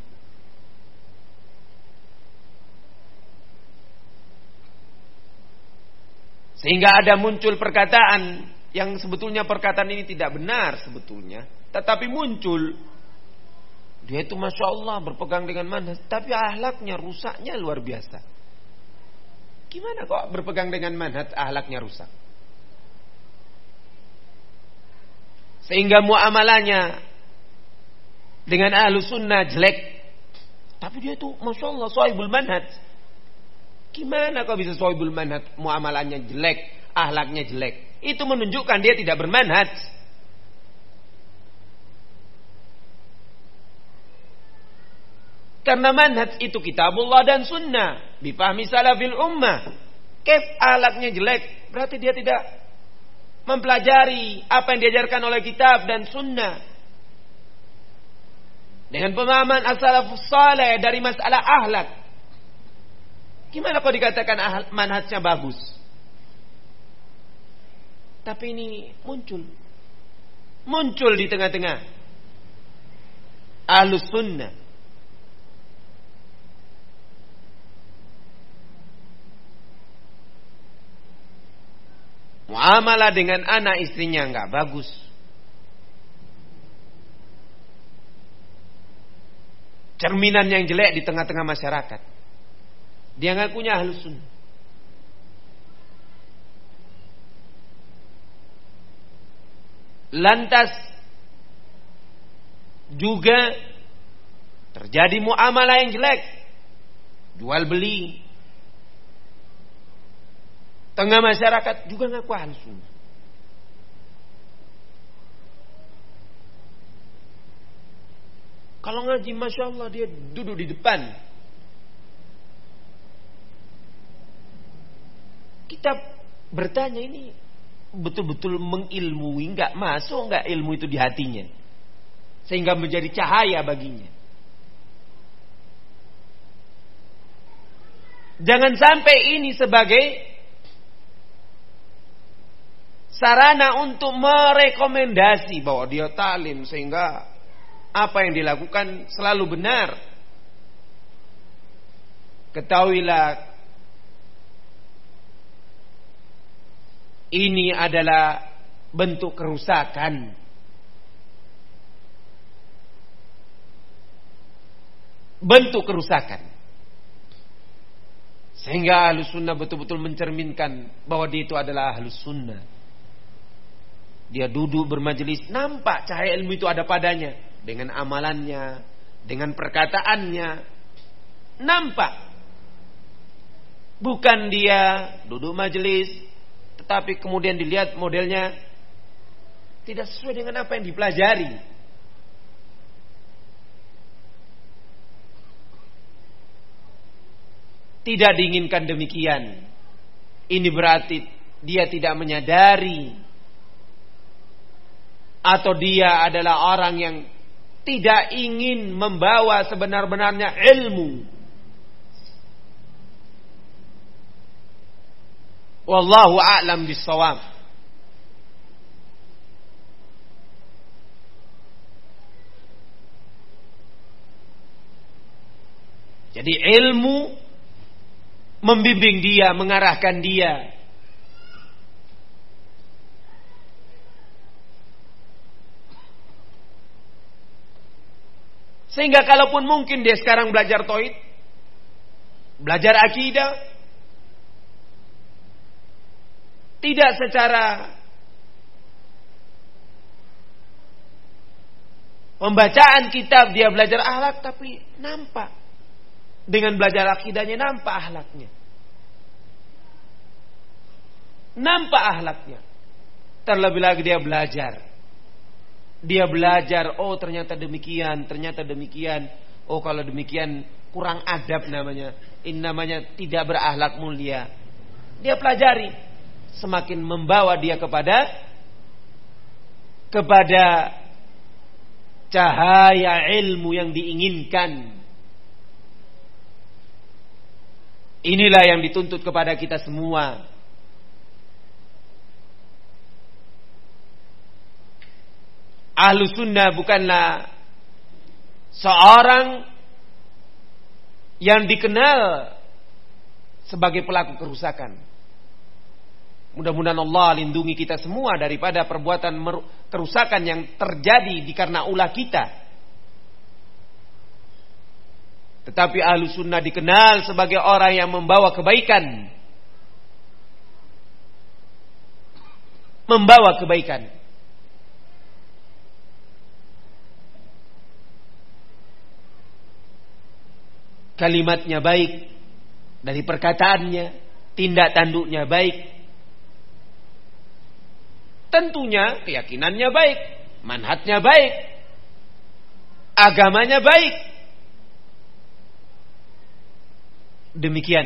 Sehingga ada muncul perkataan yang sebetulnya perkataan ini tidak benar sebetulnya. Tetapi muncul. Dia itu Masya Allah berpegang dengan manhaj. Tapi ahlaknya rusaknya luar biasa. Gimana kok berpegang dengan manhaj ahlaknya rusak? Sehingga muamalahnya dengan ahlu sunnah jelek. Tapi dia itu Masya Allah sahibul manhaj. Gimana kok bisa sahibul manhaj, muamalahnya jelek, ahlaknya jelek? Itu menunjukkan dia tidak bermanhaj. Karena manhaj itu kitabullah dan sunnah, bifahmi salafil ummah. Kef ahlaknya jelek, berarti dia tidak mempelajari apa yang diajarkan oleh kitab dan sunnah. Dengan pemahaman as-salafus saleh dari masalah ahlak. Gimana kok dikatakan manhajnya bagus? Tapi ini muncul di tengah-tengah ahlus sunnah. Muamalah dengan anak istrinya enggak bagus. Cerminan yang jelek di tengah-tengah masyarakat. Dia ngakunya ahlus sunnah. Lantas juga terjadi muamalah yang jelek, jual beli, tengah masyarakat juga ngaku ahlus sunnah. Kalau ngaji Masya Allah dia duduk di depan. Kita bertanya ini betul-betul mengilmui, enggak masuk enggak ilmu itu di hatinya sehingga menjadi cahaya baginya. Jangan sampai ini sebagai sarana untuk merekomendasi bahwa dia talim sehingga apa yang dilakukan selalu benar. Ketahuilah, ini adalah bentuk kerusakan. Bentuk kerusakan. Sehingga Ahlus Sunnah betul-betul mencerminkan bahwa dia itu adalah Ahlus Sunnah. Dia duduk bermajelis, nampak cahaya ilmu itu ada padanya. Dengan amalannya, dengan perkataannya, nampak. Bukan dia duduk majelis, tetapi kemudian dilihat modelnya tidak sesuai dengan apa yang dipelajari. Tidak diinginkan demikian. Ini berarti dia tidak menyadari, atau dia adalah orang yang tidak ingin membawa sebenar-benarnya ilmu. Wallahu a'lam bissawab. Jadi ilmu membimbing dia, mengarahkan dia. Sehingga kalaupun mungkin dia sekarang belajar tauhid, belajar akidah, tidak secara pembacaan kitab dia belajar akhlak, tapi nampak dengan belajar akidahnya, nampak akhlaknya. Nampak akhlaknya. Terlebih lagi dia belajar. Dia belajar, oh ternyata demikian, ternyata demikian. Oh kalau demikian kurang adab namanya. Ini namanya tidak berakhlak mulia. Dia pelajari. Semakin membawa dia kepada cahaya ilmu yang diinginkan. Inilah yang dituntut kepada kita semua. Ahlus Sunnah bukanlah seorang yang dikenal sebagai pelaku kerusakan. Mudah-mudahan Allah lindungi kita semua daripada perbuatan kerusakan yang terjadi karena ulah kita. Tetapi Ahlus Sunnah dikenal sebagai orang yang membawa kebaikan. Membawa kebaikan. Kalimatnya baik, dari perkataannya, tindak tanduknya baik. Tentunya keyakinannya baik, manhajnya baik, agamanya baik. Demikian.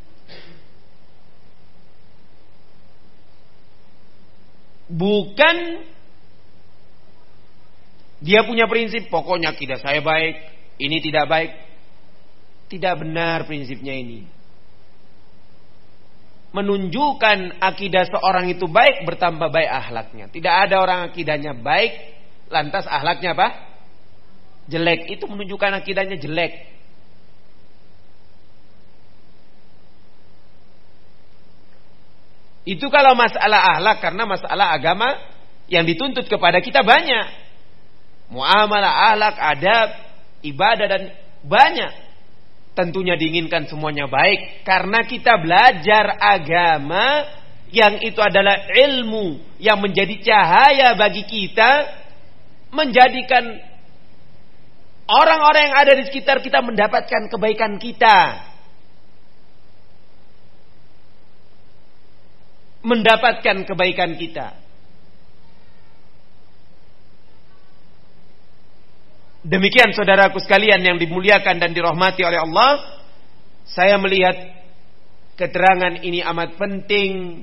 Bukan dia punya prinsip, pokoknya akidah saya baik, ini tidak baik. Tidak benar prinsipnya ini. Menunjukkan akidah seorang itu baik, bertambah baik akhlaknya. Tidak ada orang akidahnya baik, lantas akhlaknya apa? Jelek. Itu menunjukkan akidahnya jelek. Itu kalau masalah akhlak, karena masalah agama yang dituntut kepada kita banyak. Muamalah, akhlak, adab, ibadah dan banyak. Tentunya diinginkan semuanya baik, karena kita belajar agama yang itu adalah ilmu yang menjadi cahaya bagi kita, menjadikan orang-orang yang ada di sekitar kita mendapatkan kebaikan kita, mendapatkan kebaikan kita. Demikian saudaraku sekalian yang dimuliakan dan dirahmati oleh Allah, saya melihat keterangan ini amat penting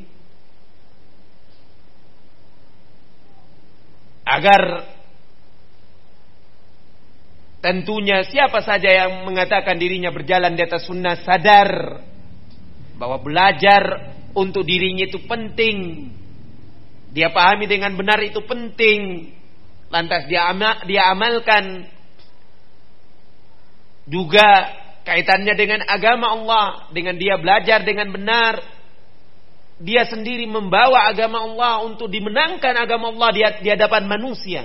agar tentunya siapa saja yang mengatakan dirinya berjalan di atas sunnah sadar bahwa belajar untuk dirinya itu penting. Dia pahami dengan benar itu penting. Lantas dia amalkan. Juga kaitannya dengan agama Allah. Dengan dia belajar dengan benar. Dia sendiri membawa agama Allah untuk dimenangkan agama Allah di hadapan manusia.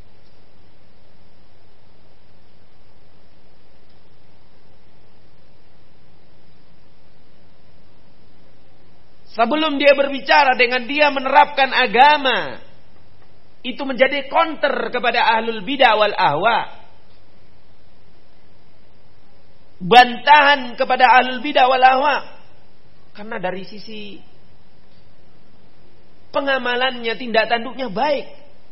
Sebelum dia berbicara dengan dia menerapkan agama, itu menjadi counter kepada ahlul bidah wal ahwa. Bantahan kepada ahlul bidah wal ahwa. Karena dari sisi pengamalannya, tindak tanduknya baik.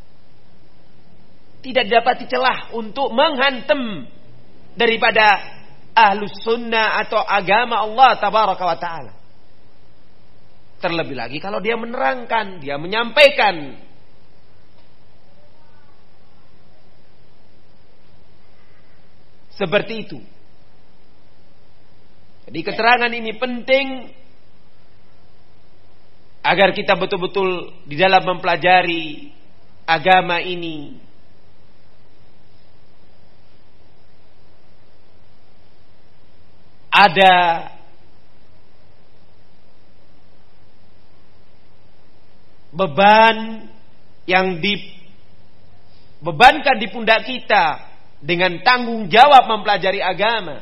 Tidak dapat dicelah untuk menghantam daripada ahlus sunnah atau agama Allah tabaraka wa ta'ala. Terlebih lagi kalau dia menerangkan, dia menyampaikan. Seperti itu. Jadi keterangan ini penting agar kita betul-betul di dalam mempelajari agama ini ada beban yang dibebankan di pundak kita dengan tanggung jawab mempelajari agama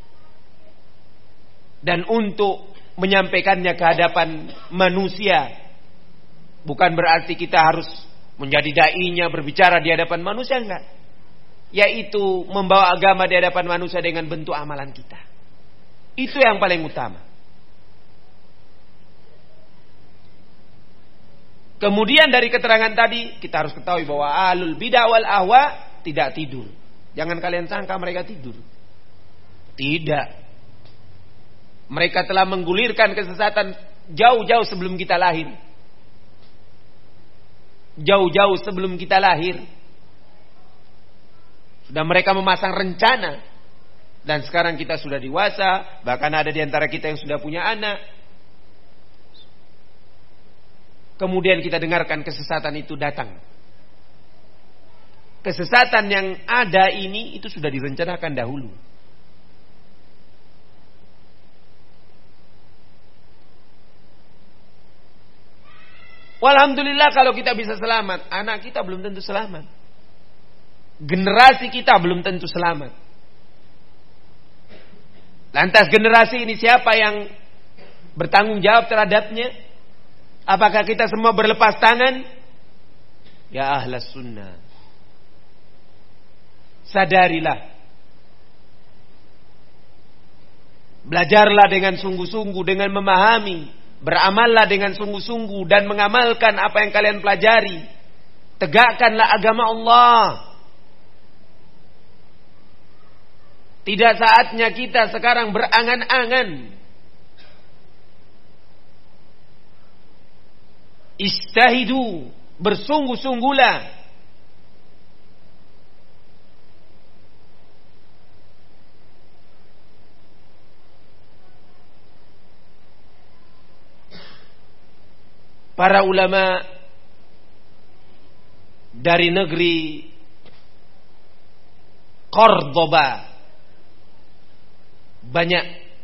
dan untuk menyampaikannya ke hadapan manusia. Bukan berarti kita harus menjadi dai-nya berbicara di hadapan manusia, enggak. Yaitu membawa agama di hadapan manusia dengan bentuk amalan kita. Itu yang paling utama. Kemudian dari keterangan tadi kita harus ketahui bahwa ahlul bidah wal ahwa tidak tidur. Jangan kalian sangka mereka tidur. Tidak. Mereka telah menggulirkan kesesatan jauh-jauh sebelum kita lahir. Jauh-jauh sebelum kita lahir. Sudah mereka memasang rencana. Dan sekarang kita sudah dewasa. Bahkan ada di antara kita yang sudah punya anak. Kemudian kita dengarkan kesesatan itu datang. Kesesatan yang ada ini itu sudah direncanakan dahulu. Walhamdulillah kalau kita bisa selamat. Anak kita belum tentu selamat. Generasi kita belum tentu selamat. Lantas generasi ini siapa yang bertanggung jawab terhadapnya? Apakah kita semua berlepas tangan? Ya ahlas sunnah, sadarilah. Belajarlah dengan sungguh-sungguh, dengan memahami. Beramallah dengan sungguh-sungguh dan mengamalkan apa yang kalian pelajari. Tegakkanlah agama Allah. Tidak saatnya kita sekarang berangan-angan. Istahidu, bersungguh-sungguhlah. Para ulama dari negeri Cordoba banyak,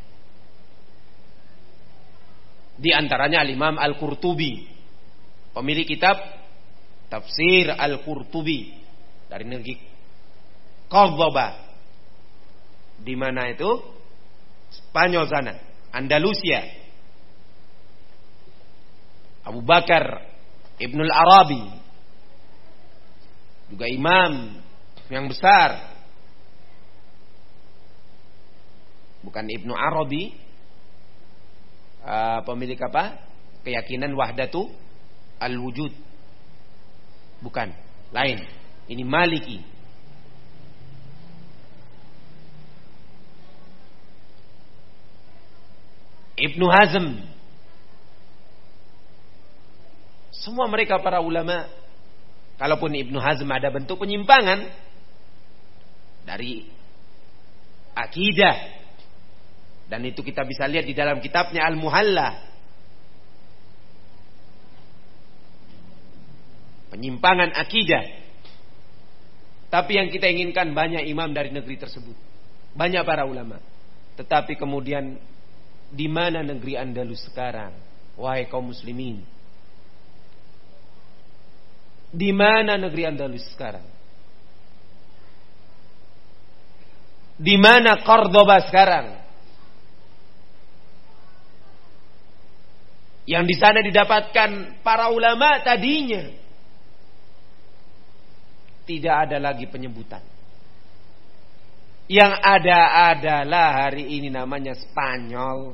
di antaranya Imam Al-Qurtubi, pemilik kitab Tafsir Al-Qurtubi dari negeri Cordoba. Di mana itu? Spanyol sana, Andalusia. Abu Bakar Ibnul Arabi, juga imam yang besar. Bukan Ibnu Arabi, pemilik apa? Keyakinan wahdatu al-wujud. Bukan, lain. Ini Maliki. Ibnu Hazm. Semua mereka para ulama. Kalaupun Ibnu Hazm ada bentuk penyimpangan dari akidah, Dan itu kita bisa lihat di dalam kitabnya Al-Muhalla. Penyimpangan akidah. Tapi yang kita inginkan banyak imam dari negeri tersebut. Banyak para ulama. Tetapi kemudian di mana negeri Andalus sekarang? Wahai kaum muslimin. Di mana negeri Andalus sekarang? Di mana Cordoba sekarang? Yang di sana didapatkan para ulama tadinya. Tidak ada lagi penyebutan. Yang ada adalah hari ini namanya Spanyol.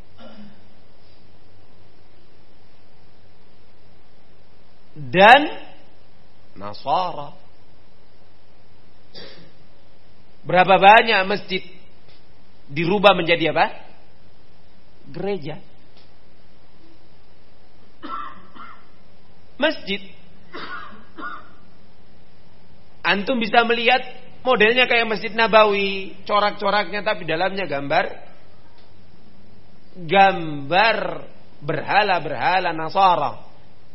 Dan Nasara. Berapa banyak masjid dirubah menjadi apa? Gereja. Masjid. Antum bisa melihat modelnya kayak Masjid Nabawi, corak-coraknya tapi dalamnya gambar berhala-berhala Nasara.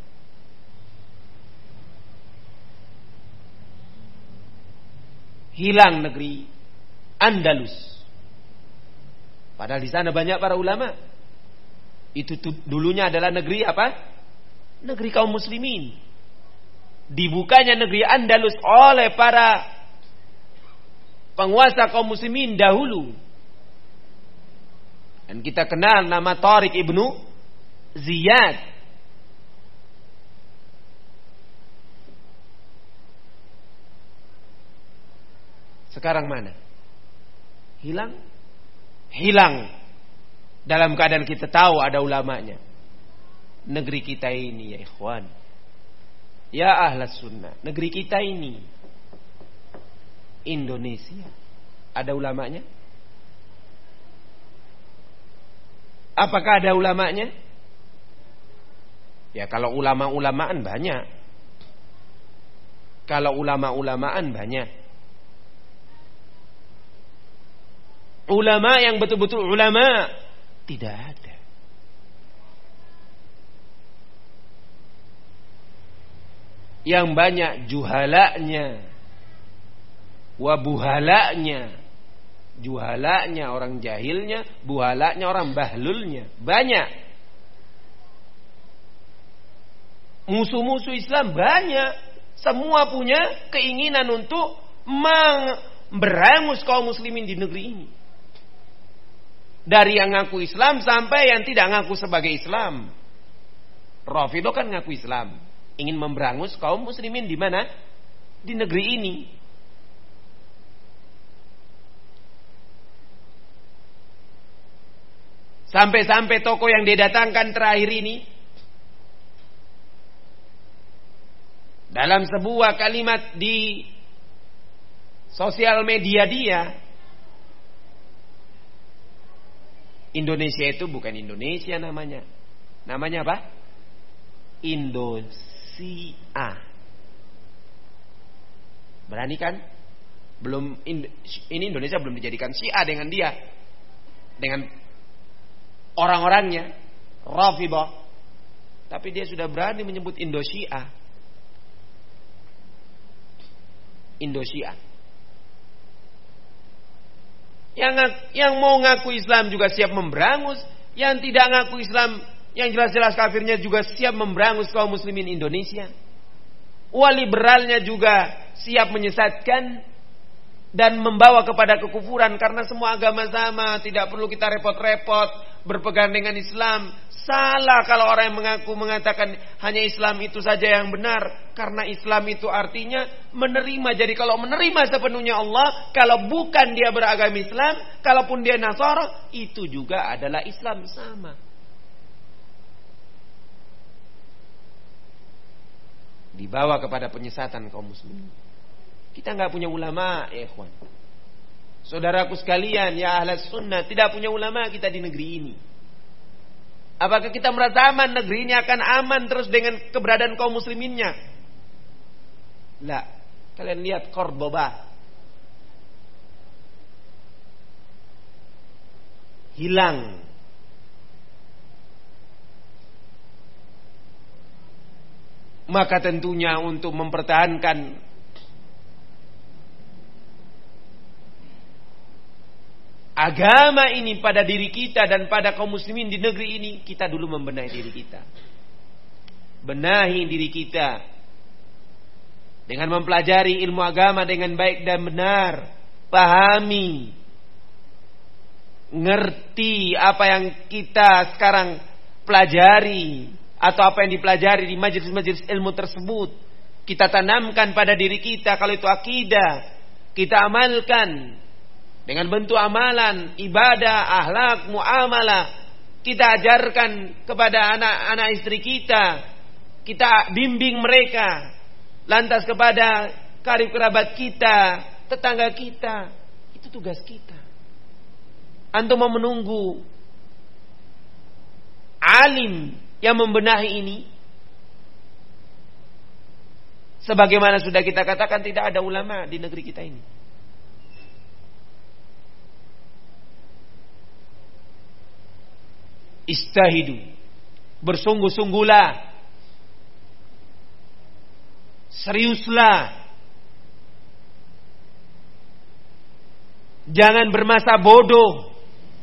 Hilang negeri Andalus. Padahal di sana banyak para ulama. Itu dulunya adalah negeri apa? Negeri kaum muslimin. Dibukanya negeri Andalus oleh para penguasa kaum muslimin dahulu. Dan kita kenal nama Tariq ibnu Ziyad. Sekarang mana? Hilang? Hilang. Dalam keadaan kita tahu ada ulamanya. Negeri kita ini ya ikhwan, ya ahlas sunnah, negeri kita ini Indonesia, ada ulamanya? Apakah ada ulamanya? Ya kalau ulama-ulamaan banyak. Kalau ulama-ulamaan banyak. Ulama yang betul-betul ulama tidak ada. Yang banyak juhalanya, wabuhalanya. Juhalanya orang jahilnya, buhalanya orang bahlulnya. Banyak. Musuh-musuh Islam banyak. Semua punya keinginan untuk memberangus kaum muslimin di negeri ini. Dari yang ngaku Islam sampai yang tidak ngaku sebagai Islam. Rafidhah kan ngaku Islam, ingin memberangus kaum muslimin di mana? Di negeri ini. Sampai-sampai tokoh yang didatangkan terakhir ini dalam sebuah kalimat di sosial media dia, Indonesia itu bukan Indonesia namanya. Namanya apa? Indonesia. Berani kan? Ini Indonesia belum dijadikan Syiah dengan dia, dengan orang-orangnya Rafidhah, tapi dia sudah berani menyebut Indosyiah. Indosyiah. Yang mau ngaku Islam juga siap memberangus, yang tidak ngaku Islam, yang jelas-jelas kafirnya juga siap memberangus kaum muslimin Indonesia. Waliberalnya juga siap menyesatkan dan membawa kepada kekufuran, karena semua agama sama, tidak perlu kita repot-repot berpegang dengan Islam. Salah kalau orang yang mengatakan hanya Islam itu saja yang benar, karena Islam itu artinya menerima. Jadi kalau menerima sepenuhnya Allah, kalau bukan dia beragama Islam, kalaupun dia Nasara, itu juga adalah Islam, sama. Dibawa kepada penyesatan kaum muslimin. Kita nggak punya ulama, ya ikhwan. Saudaraku sekalian, ya ahlas sunnah, tidak punya ulama kita di negeri ini. Apakah kita merasa aman, negeri ini akan aman terus dengan keberadaan kaum musliminnya? Lah, kalian lihat Cordoba. hilang. Maka tentunya untuk mempertahankan agama ini pada diri kita dan pada kaum muslimin di negeri ini, kita dulu membenahi diri kita. Benahi diri kita dengan mempelajari ilmu agama dengan baik dan benar, pahami, ngerti apa yang kita sekarang pelajari atau apa yang dipelajari di majelis-majelis ilmu tersebut, kita tanamkan pada diri kita. Kalau itu akidah, kita amalkan dengan bentuk amalan, ibadah, akhlak, muamalah. Kita ajarkan kepada anak-anak istri kita, kita bimbing mereka. Lantas kepada karib kerabat kita, tetangga kita, itu tugas kita. Antum mau menunggu alim yang membenahi ini? Sebagaimana sudah kita katakan, tidak ada ulama di negeri kita ini. Istahidu, bersungguh-sungguhlah, seriuslah, jangan bermasa bodoh.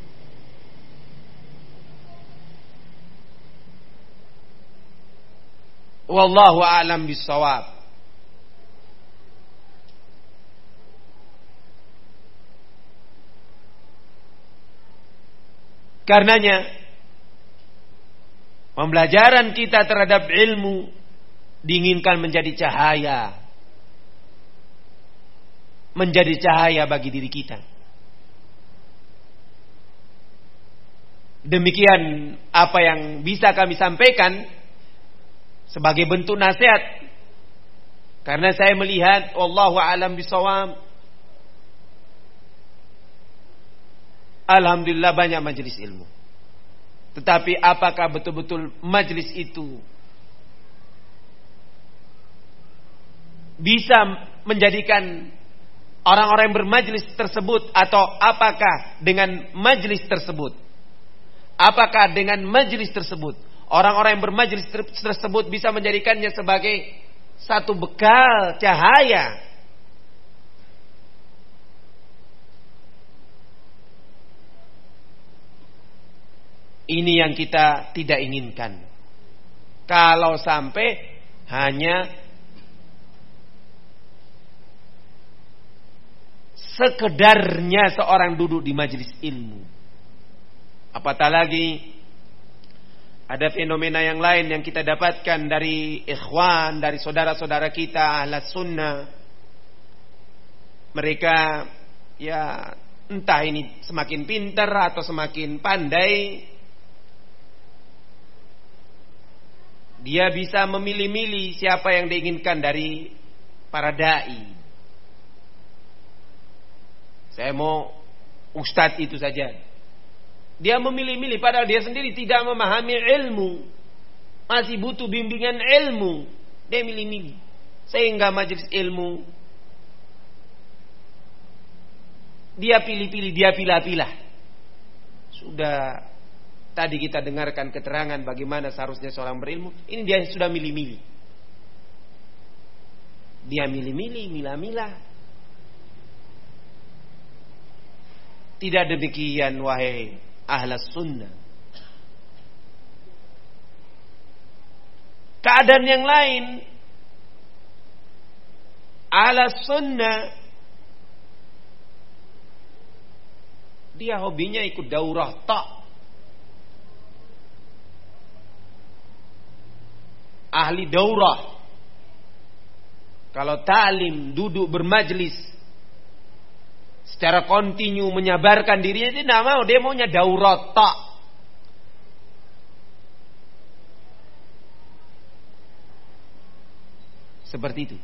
Wallahu a'lam bissawab. Karenanya pembelajaran kita terhadap ilmu diinginkan menjadi cahaya. Menjadi cahaya bagi diri kita. Demikian apa yang bisa kami sampaikan sebagai bentuk nasihat. Karena saya melihat wallahu a'lam bishawab, alhamdulillah banyak majelis ilmu. Tetapi apakah betul-betul majelis itu bisa menjadikan orang-orang yang bermajelis tersebut, atau apakah dengan majelis tersebut, apakah dengan majelis tersebut orang-orang yang bermajelis tersebut bisa menjadikannya sebagai satu bekal cahaya? Ini yang kita tidak inginkan. Kalau sampai hanya sekedarnya seorang duduk di majelis ilmu. Apatah lagi ada fenomena yang lain yang kita dapatkan dari ikhwan, dari saudara-saudara kita ahlus sunnah. Mereka ya entah ini semakin pintar atau semakin pandai, dia bisa memilih-milih siapa yang diinginkan dari para dai. Saya mau ustadz itu saja. Dia memilih-milih padahal dia sendiri tidak memahami ilmu, masih butuh bimbingan ilmu. Dia milih-milih. Sehingga majelis ilmu dia pilih-pilih, dia pilah-pilah. Sudah tadi kita dengarkan keterangan bagaimana seharusnya seorang berilmu. Ini dia sudah milih-milih. Dia milih-milih, milah-milah. Tidak demikian wahai ahlus sunnah. Keadaan yang lain, ahlus sunnah dia hobinya ikut daurah tak. Ahli daurah. Kalau ta'lim, duduk bermajlis secara kontinu menyabarkan dirinya, dia tidak mau. Dia maunya daurah tak. Seperti itu.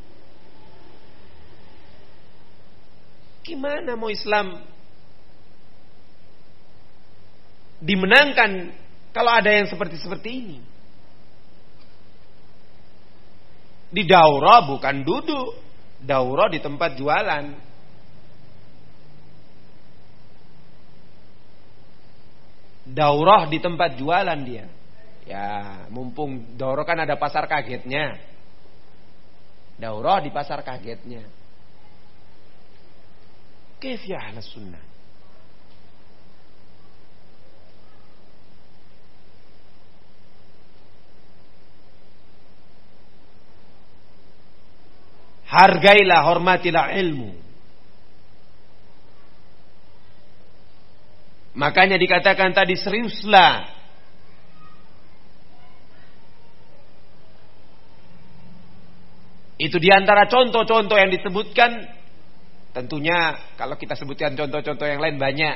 Gimana mau Islam dimenangkan kalau ada yang seperti ini? Di daurah bukan duduk, daurah di tempat jualan. daurah di tempat jualan dia. Ya, mumpung daurah kan ada pasar kagetnya. Daurah di pasar kagetnya. Kaif ya ahlus sunnah? Hargailah, hormatilah ilmu. Makanya dikatakan tadi seriuslah. Itu diantara contoh-contoh yang disebutkan. Tentunya kalau kita sebutkan contoh-contoh yang lain banyak.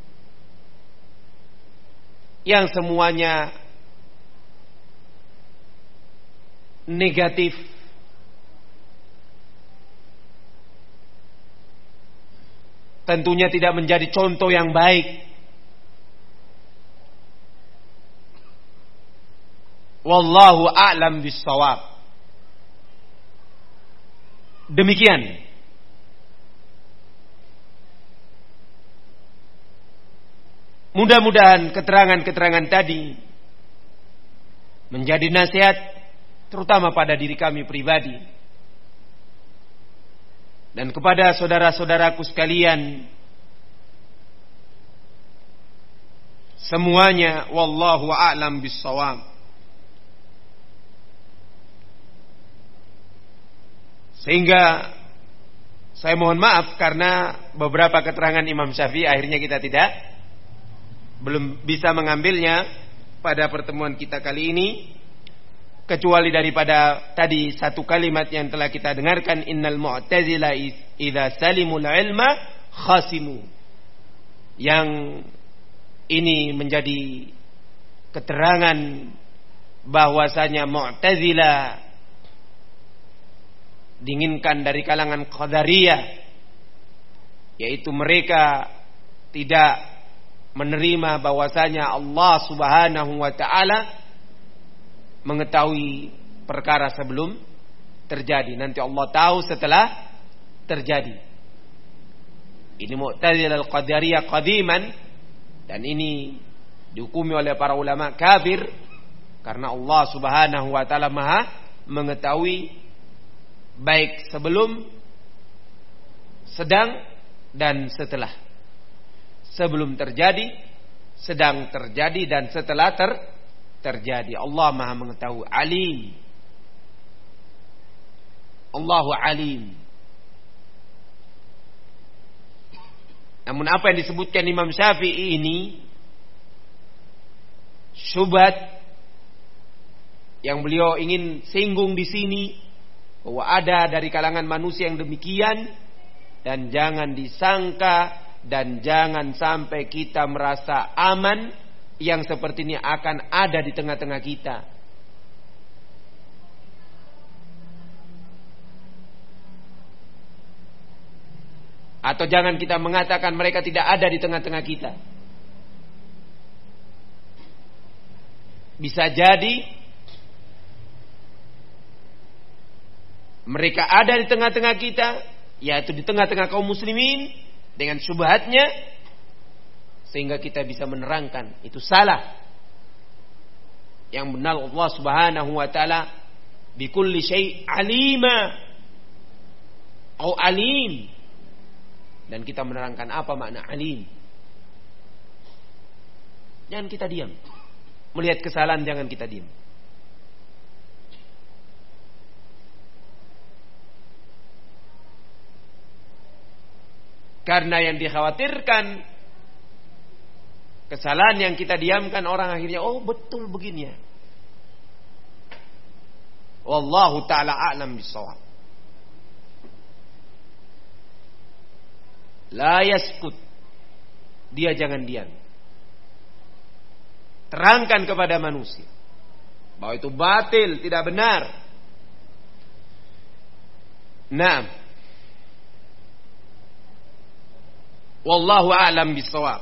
Yang semuanya negatif. Tentunya tidak menjadi contoh yang baik. Wallahu a'lam bis-shawab. Demikian. Mudah-mudahan keterangan-keterangan tadi menjadi nasihat terutama pada diri kami pribadi dan kepada saudara-saudaraku sekalian semuanya. Wallahu a'lam bis-shawab. Sehingga saya mohon maaf karena beberapa keterangan Imam Syafi'i akhirnya kita belum bisa mengambilnya pada pertemuan kita kali ini, kecuali daripada tadi satu kalimat yang telah kita dengarkan, innal mu'tazila idza salimul ilma khasimu. Yang ini menjadi keterangan bahwasanya Mu'tazila diinginkan dari kalangan Qadariyah, yaitu mereka tidak menerima bahwasanya Allah Subhanahu wa taala mengetahui perkara sebelum terjadi. Nanti Allah tahu setelah terjadi. Ini Mu'tazilah al-Qadariyah qadiman, dan ini dihukumi oleh para ulama kafir karena Allah Subhanahu wa taala Maha mengetahui baik sebelum, sedang dan setelah. Sebelum terjadi, sedang terjadi, dan setelah terjadi. Allah Maha mengetahui, alim. Allahu alim. Namun apa yang disebutkan Imam Syafi'i ini syubhat yang beliau ingin singgung di sini, bahwa ada dari kalangan manusia yang demikian, dan jangan disangka dan jangan sampai kita merasa aman yang seperti ini akan ada di tengah-tengah kita. Atau jangan kita mengatakan mereka tidak ada di tengah-tengah kita. Bisa jadi mereka ada di tengah-tengah kita, yaitu di tengah-tengah kaum muslimin dengan syubhatnya, sehingga kita bisa menerangkan itu salah. Yang benar Allah Subhanahu wa taala bikulli syai' alima atau alim, dan kita menerangkan apa makna alim. Jangan kita diam. Melihat kesalahan jangan kita diam. Karena yang dikhawatirkan kesalahan yang kita diamkan, orang akhirnya oh betul begini ya. Wallahu ta'ala a'lam bis-shawab. La yaskut. Dia jangan diam. Terangkan kepada manusia bahwa itu batil, tidak benar. Naam. Wallahu a'lam bis-shawab.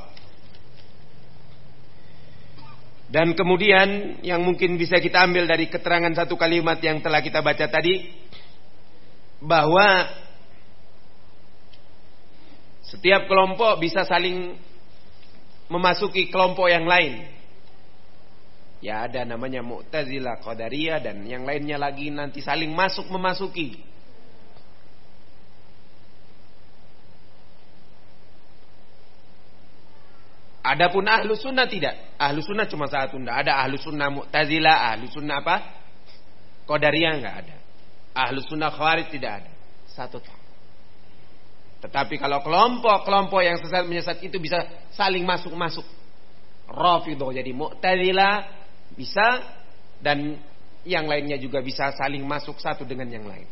Dan kemudian yang mungkin bisa kita ambil dari keterangan satu kalimat yang telah kita baca tadi, bahwa setiap kelompok bisa saling memasuki kelompok yang lain. Ya ada namanya Mu'tazilah, Qadariyah dan yang lainnya lagi nanti saling memasuki. Adapun ahlu sunnah tidak. Ahlu sunnah cuma satu. Tidak ada ahlu sunnah Mu'tazilah, ahlu sunnah apa? Qadariyah nggak ada. Ahlu sunnah Khawarij tidak ada. Satu. Tetapi kalau kelompok-kelompok yang sesat menyesat itu bisa saling masuk. Rafidhah jadi Mu'tazilah bisa, dan yang lainnya juga bisa saling masuk satu dengan yang lain.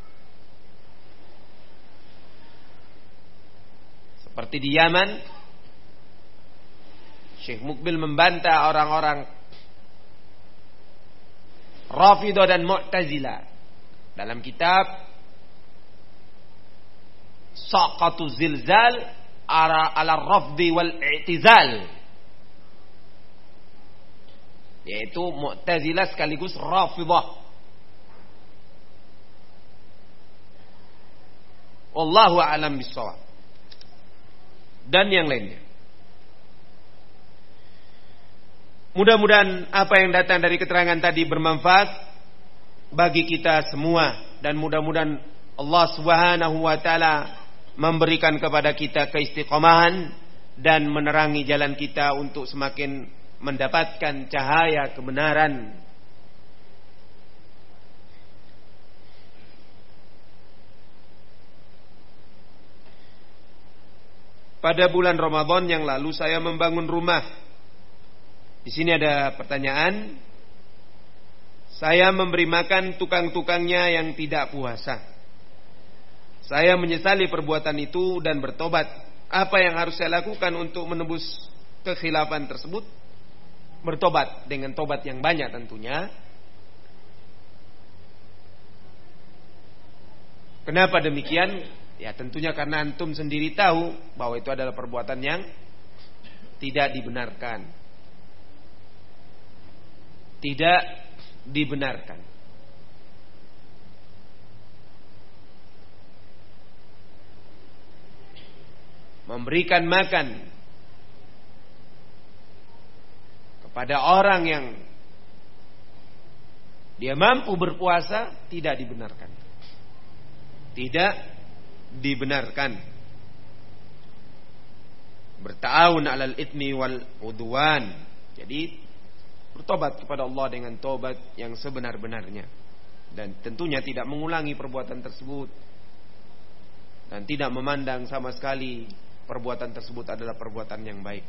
Seperti di Yaman, Syekh Mukbil membantah orang-orang Rafidhah dan Mu'tazilah dalam kitab Saqatu Zilzal ala Rafdi wal I'tizal, yaitu Mu'tazilah sekaligus Rafidhah. Wallahu a'lam bissawab. Dan yang lainnya. Mudah-mudahan apa yang datang dari keterangan tadi bermanfaat bagi kita semua, dan mudah-mudahan Allah Subhanahu wa taala memberikan kepada kita keistiqomahan dan menerangi jalan kita untuk semakin mendapatkan cahaya kebenaran. Pada bulan Ramadan yang lalu saya membangun rumah. Di sini ada pertanyaan. Saya memberi makan tukang-tukangnya yang tidak puasa. Saya menyesali perbuatan itu dan bertobat. Apa yang harus saya lakukan untuk menebus kekhilafan tersebut? Bertobat dengan tobat yang banyak tentunya. Kenapa demikian? Ya tentunya karena antum sendiri tahu bahwa itu adalah perbuatan yang tidak dibenarkan. Tidak dibenarkan. Memberikan makan kepada orang yang dia mampu berpuasa tidak dibenarkan. Tidak dibenarkan. Berta'awun 'alal itsmi wal 'udwan. Jadi bertobat kepada Allah dengan tobat yang sebenar-benarnya, dan tentunya tidak mengulangi perbuatan tersebut, dan tidak memandang sama sekali perbuatan tersebut adalah perbuatan yang baik.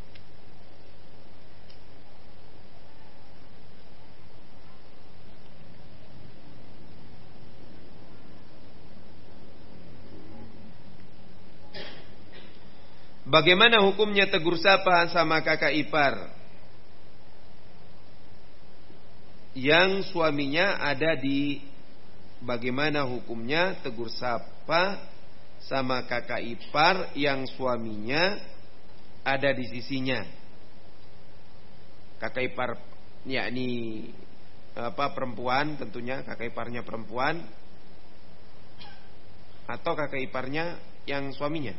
Bagaimana hukumnya tegur sapa sama kakak ipar yang suaminya ada di, bagaimana hukumnya tegur sapa sama kakak ipar yang suaminya ada di sisinya? Kakak ipar yakni perempuan, tentunya kakak iparnya perempuan, atau kakak iparnya yang suaminya?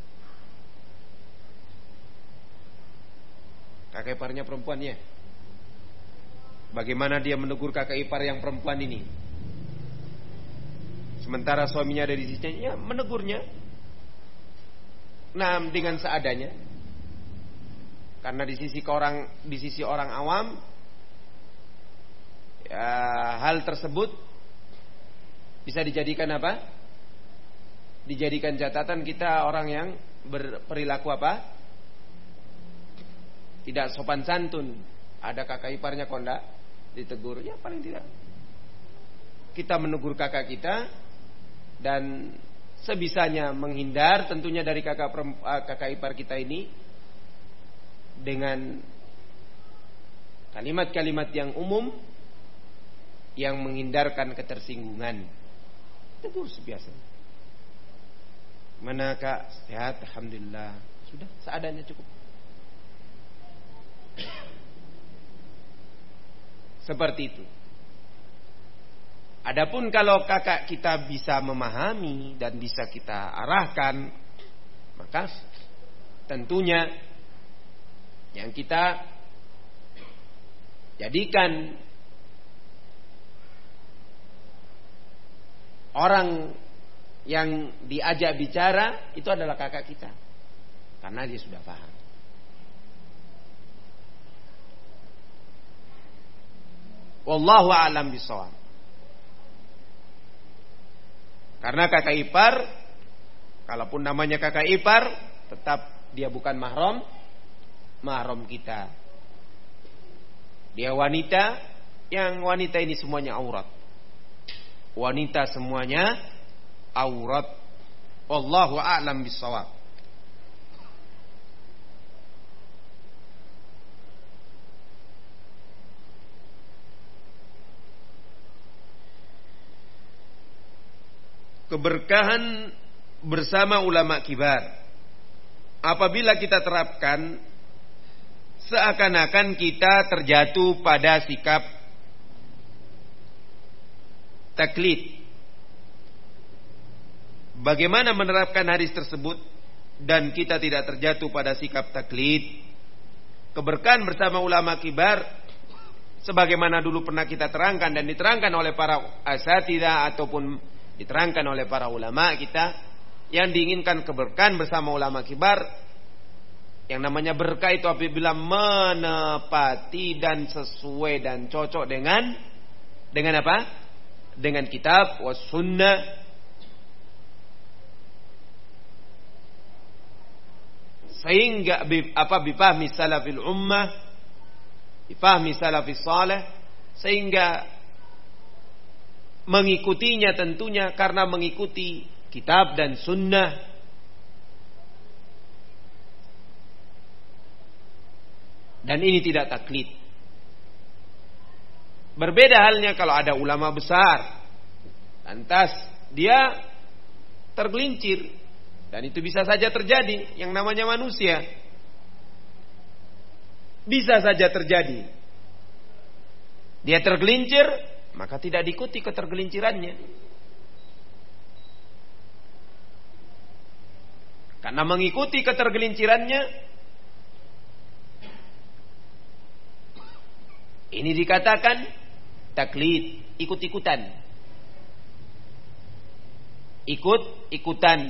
Kakak iparnya perempuan ya. Bagaimana dia menegur kakak ipar yang perempuan ini? Sementara suaminya ada di sisinya, ya menegurnya. Nah, dengan seadanya. Karena di sisi orang awam, ya, hal tersebut bisa dijadikan apa? Dijadikan catatan kita orang yang berperilaku apa? Tidak sopan santun. Ada kakak iparnya kok enggak ditegur, ya paling tidak kita menegur kakak kita, dan sebisanya menghindar tentunya dari kakak ipar kita ini dengan kalimat-kalimat yang umum yang menghindarkan ketersinggungan. Tegur sebiasa. Mana kak, sehat, alhamdulillah. Sudah seadanya cukup. Seperti itu. Adapun kalau kakak kita bisa memahami dan bisa kita arahkan, maka tentunya yang kita jadikan orang yang diajak bicara itu adalah kakak kita, karena dia sudah paham. Wallahu a'lam bishawab. Karena kakak ipar, kalaupun namanya kakak ipar, tetap dia bukan mahram kita. Dia wanita, yang wanita ini semuanya aurat. Wanita semuanya aurat. Wallahu a'lam bishawab. Keberkahan bersama ulama kibar, apabila kita terapkan, seakan-akan kita terjatuh pada sikap taklid. Bagaimana menerapkan hadis tersebut dan kita tidak terjatuh pada sikap taklid? Keberkahan bersama ulama kibar, sebagaimana dulu pernah kita terangkan dan diterangkan oleh para asatidzah ataupun diterangkan oleh para ulama kita, yang diinginkan keberkahan bersama ulama kibar, yang namanya berkah itu apabila menepati dan sesuai dan cocok dengan apa? Dengan kitab was sunnah, sehingga bifahmi salafil ummah, bifahmi salafis salih, sehingga mengikutinya tentunya karena mengikuti kitab dan sunnah. Dan ini tidak taklid. Berbeda halnya kalau ada ulama besar, lantas dia tergelincir, dan itu bisa saja terjadi, yang namanya manusia. Bisa saja terjadi. Dia tergelincir, maka tidak diikuti ketergelincirannya. Karena mengikuti ketergelincirannya, ini dikatakan taklid, ikut-ikutan. Ikut-ikutan.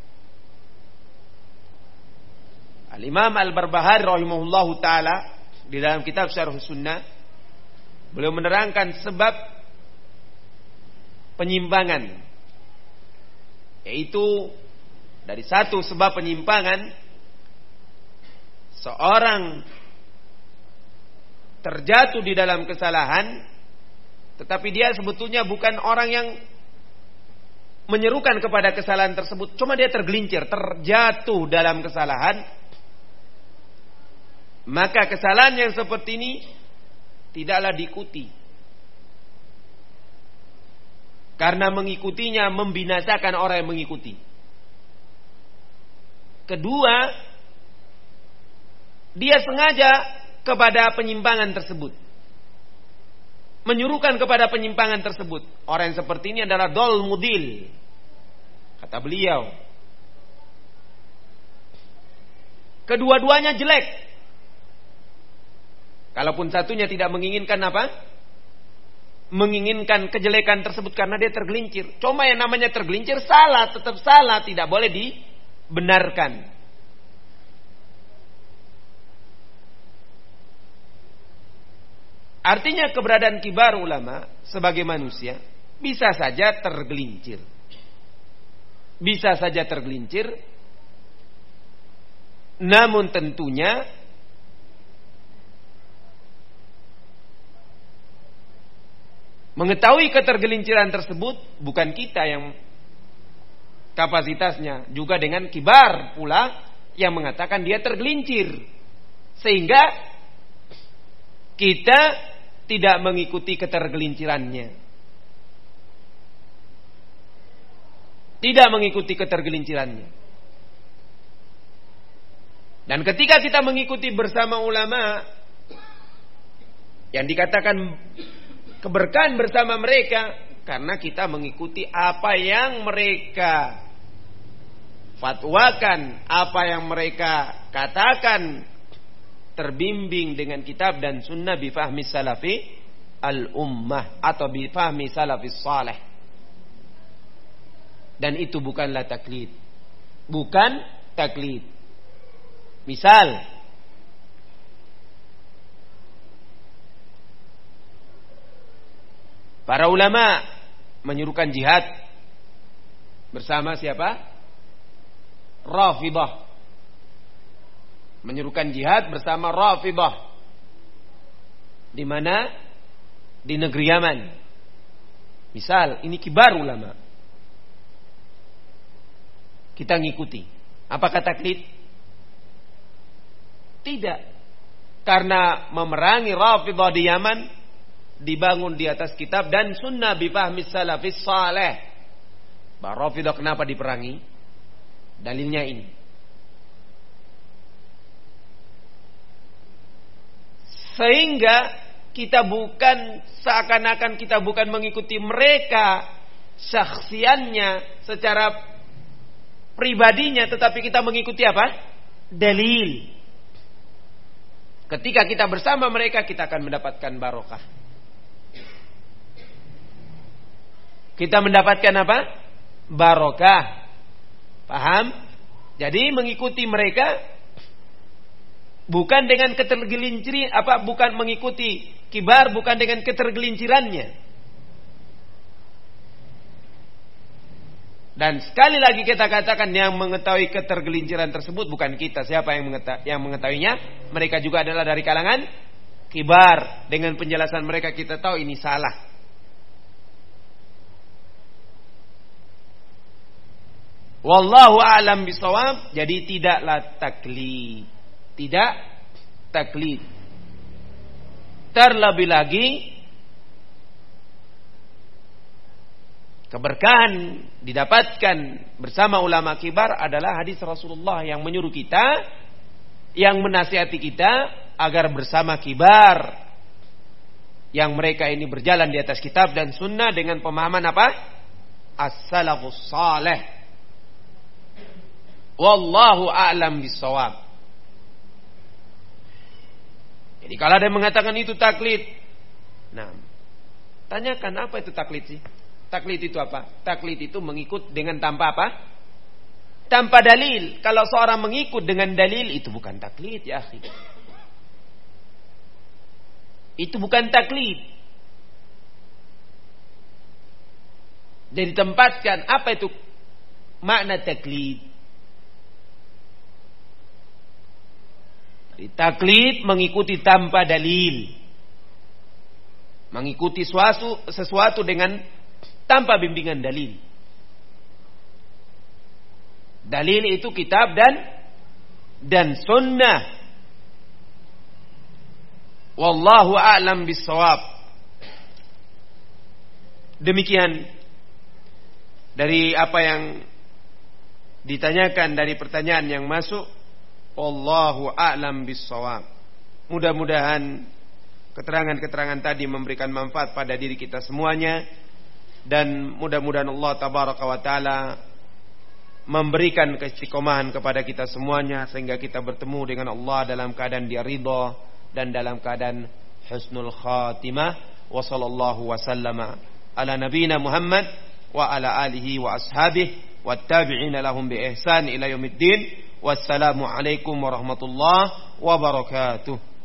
Al-Imam Al-Barbahari rahimahullahu ta'ala di dalam kitab Syarh Sunnah, beliau menerangkan sebab penyimpangan, yaitu dari satu sebab penyimpangan, seorang terjatuh di dalam kesalahan, tetapi dia sebetulnya bukan orang yang menyerukan kepada kesalahan tersebut, cuma dia tergelincir, terjatuh dalam kesalahan. Maka kesalahan yang seperti ini tidaklah diikuti, karena mengikutinya membinasakan orang yang mengikuti. Kedua, dia sengaja kepada penyimpangan tersebut, menyuruhkan kepada penyimpangan tersebut. Orang yang seperti ini adalah dol mudil, kata beliau. Kedua-duanya jelek. Kalaupun satunya tidak menginginkan apa? Menginginkan kejelekan tersebut karena dia tergelincir. Cuma yang namanya tergelincir salah, tetap salah, tidak boleh dibenarkan. Artinya keberadaan kibar ulama sebagai manusia bisa saja tergelincir. Bisa saja tergelincir. Namun tentunya mengetahui ketergelinciran tersebut bukan kita yang kapasitasnya, juga dengan kibar pula yang mengatakan dia tergelincir, sehingga kita tidak mengikuti ketergelincirannya. Tidak mengikuti ketergelincirannya. Dan ketika kita mengikuti bersama ulama yang dikatakan keberkahan bersama mereka, karena kita mengikuti apa yang mereka fatwakan, apa yang mereka katakan terbimbing dengan kitab dan sunnah bifahmi salafi al-ummah atau bifahmi salafis salih. Dan itu bukanlah taklid. Bukan taklid. Misal, para ulama menyuruhkan jihad bersama siapa? Rafidah. Menyuruhkan jihad bersama Rafidah. Di mana? Di negeri Yaman. Misal, ini kibar ulama. Kita ngikuti. Apakah taklid? Tidak. Karena memerangi Rafidah di Yaman dibangun di atas kitab dan sunnah bifahmi salafis saleh. Rafidah kenapa diperangi? Dalilnya ini. Sehingga kita bukan seakan-akan kita bukan mengikuti mereka syakhsiannya secara pribadinya, tetapi kita mengikuti apa? Dalil. Ketika kita bersama mereka, kita akan mendapatkan barokah. Kita mendapatkan apa? Barokah. Paham? Jadi mengikuti mereka bukan dengan ketergelinciran, bukan mengikuti kibar, bukan dengan ketergelincirannya. Dan sekali lagi kita katakan yang mengetahui ketergelinciran tersebut bukan kita. Siapa yang mengetahuinya? Mereka juga adalah dari kalangan kibar. Dengan penjelasan mereka kita tahu ini salah. Wallahu a'lam bishawab. Jadi tidaklah taklid. Tidak taklid. Terlebih lagi keberkahan didapatkan bersama ulama kibar adalah hadis Rasulullah yang menyuruh kita, yang menasihati kita agar bersama kibar yang mereka ini berjalan di atas kitab dan sunnah dengan pemahaman apa? As-salafus salih. Wallahu a'lam bishawab. Jadi kalau ada yang mengatakan itu taklid, nah, tanyakan apa itu taklid sih? Taklid itu apa? Taklid itu mengikut dengan tanpa apa? Tanpa dalil. Kalau seorang mengikut dengan dalil, itu bukan taklid ya akhi. Itu bukan taklid. Dan ditempatkan apa itu makna taklid? Taklid mengikuti tanpa dalil. Mengikuti sesuatu dengan tanpa bimbingan dalil. Dalil itu kitab dan sunnah. Wallahu a'lam bishawab. Demikian dari apa yang ditanyakan dari pertanyaan yang masuk. Wallahu a'lam bishawab. Mudah-mudahan keterangan-keterangan tadi memberikan manfaat pada diri kita semuanya. Dan mudah-mudahan Allah tabaraka wa ta'ala memberikan keistiqomahan kepada kita semuanya sehingga kita bertemu dengan Allah dalam keadaan Dia ridha dan dalam keadaan husnul khatimah. Wa sallallahu wa sallama ala nabiyina Muhammad wa ala alihi wa ashabihi wattabi'ina lahum bi ihsan ila yaumiddin. Wassalamu alaikum warahmatullahi wabarakatuh.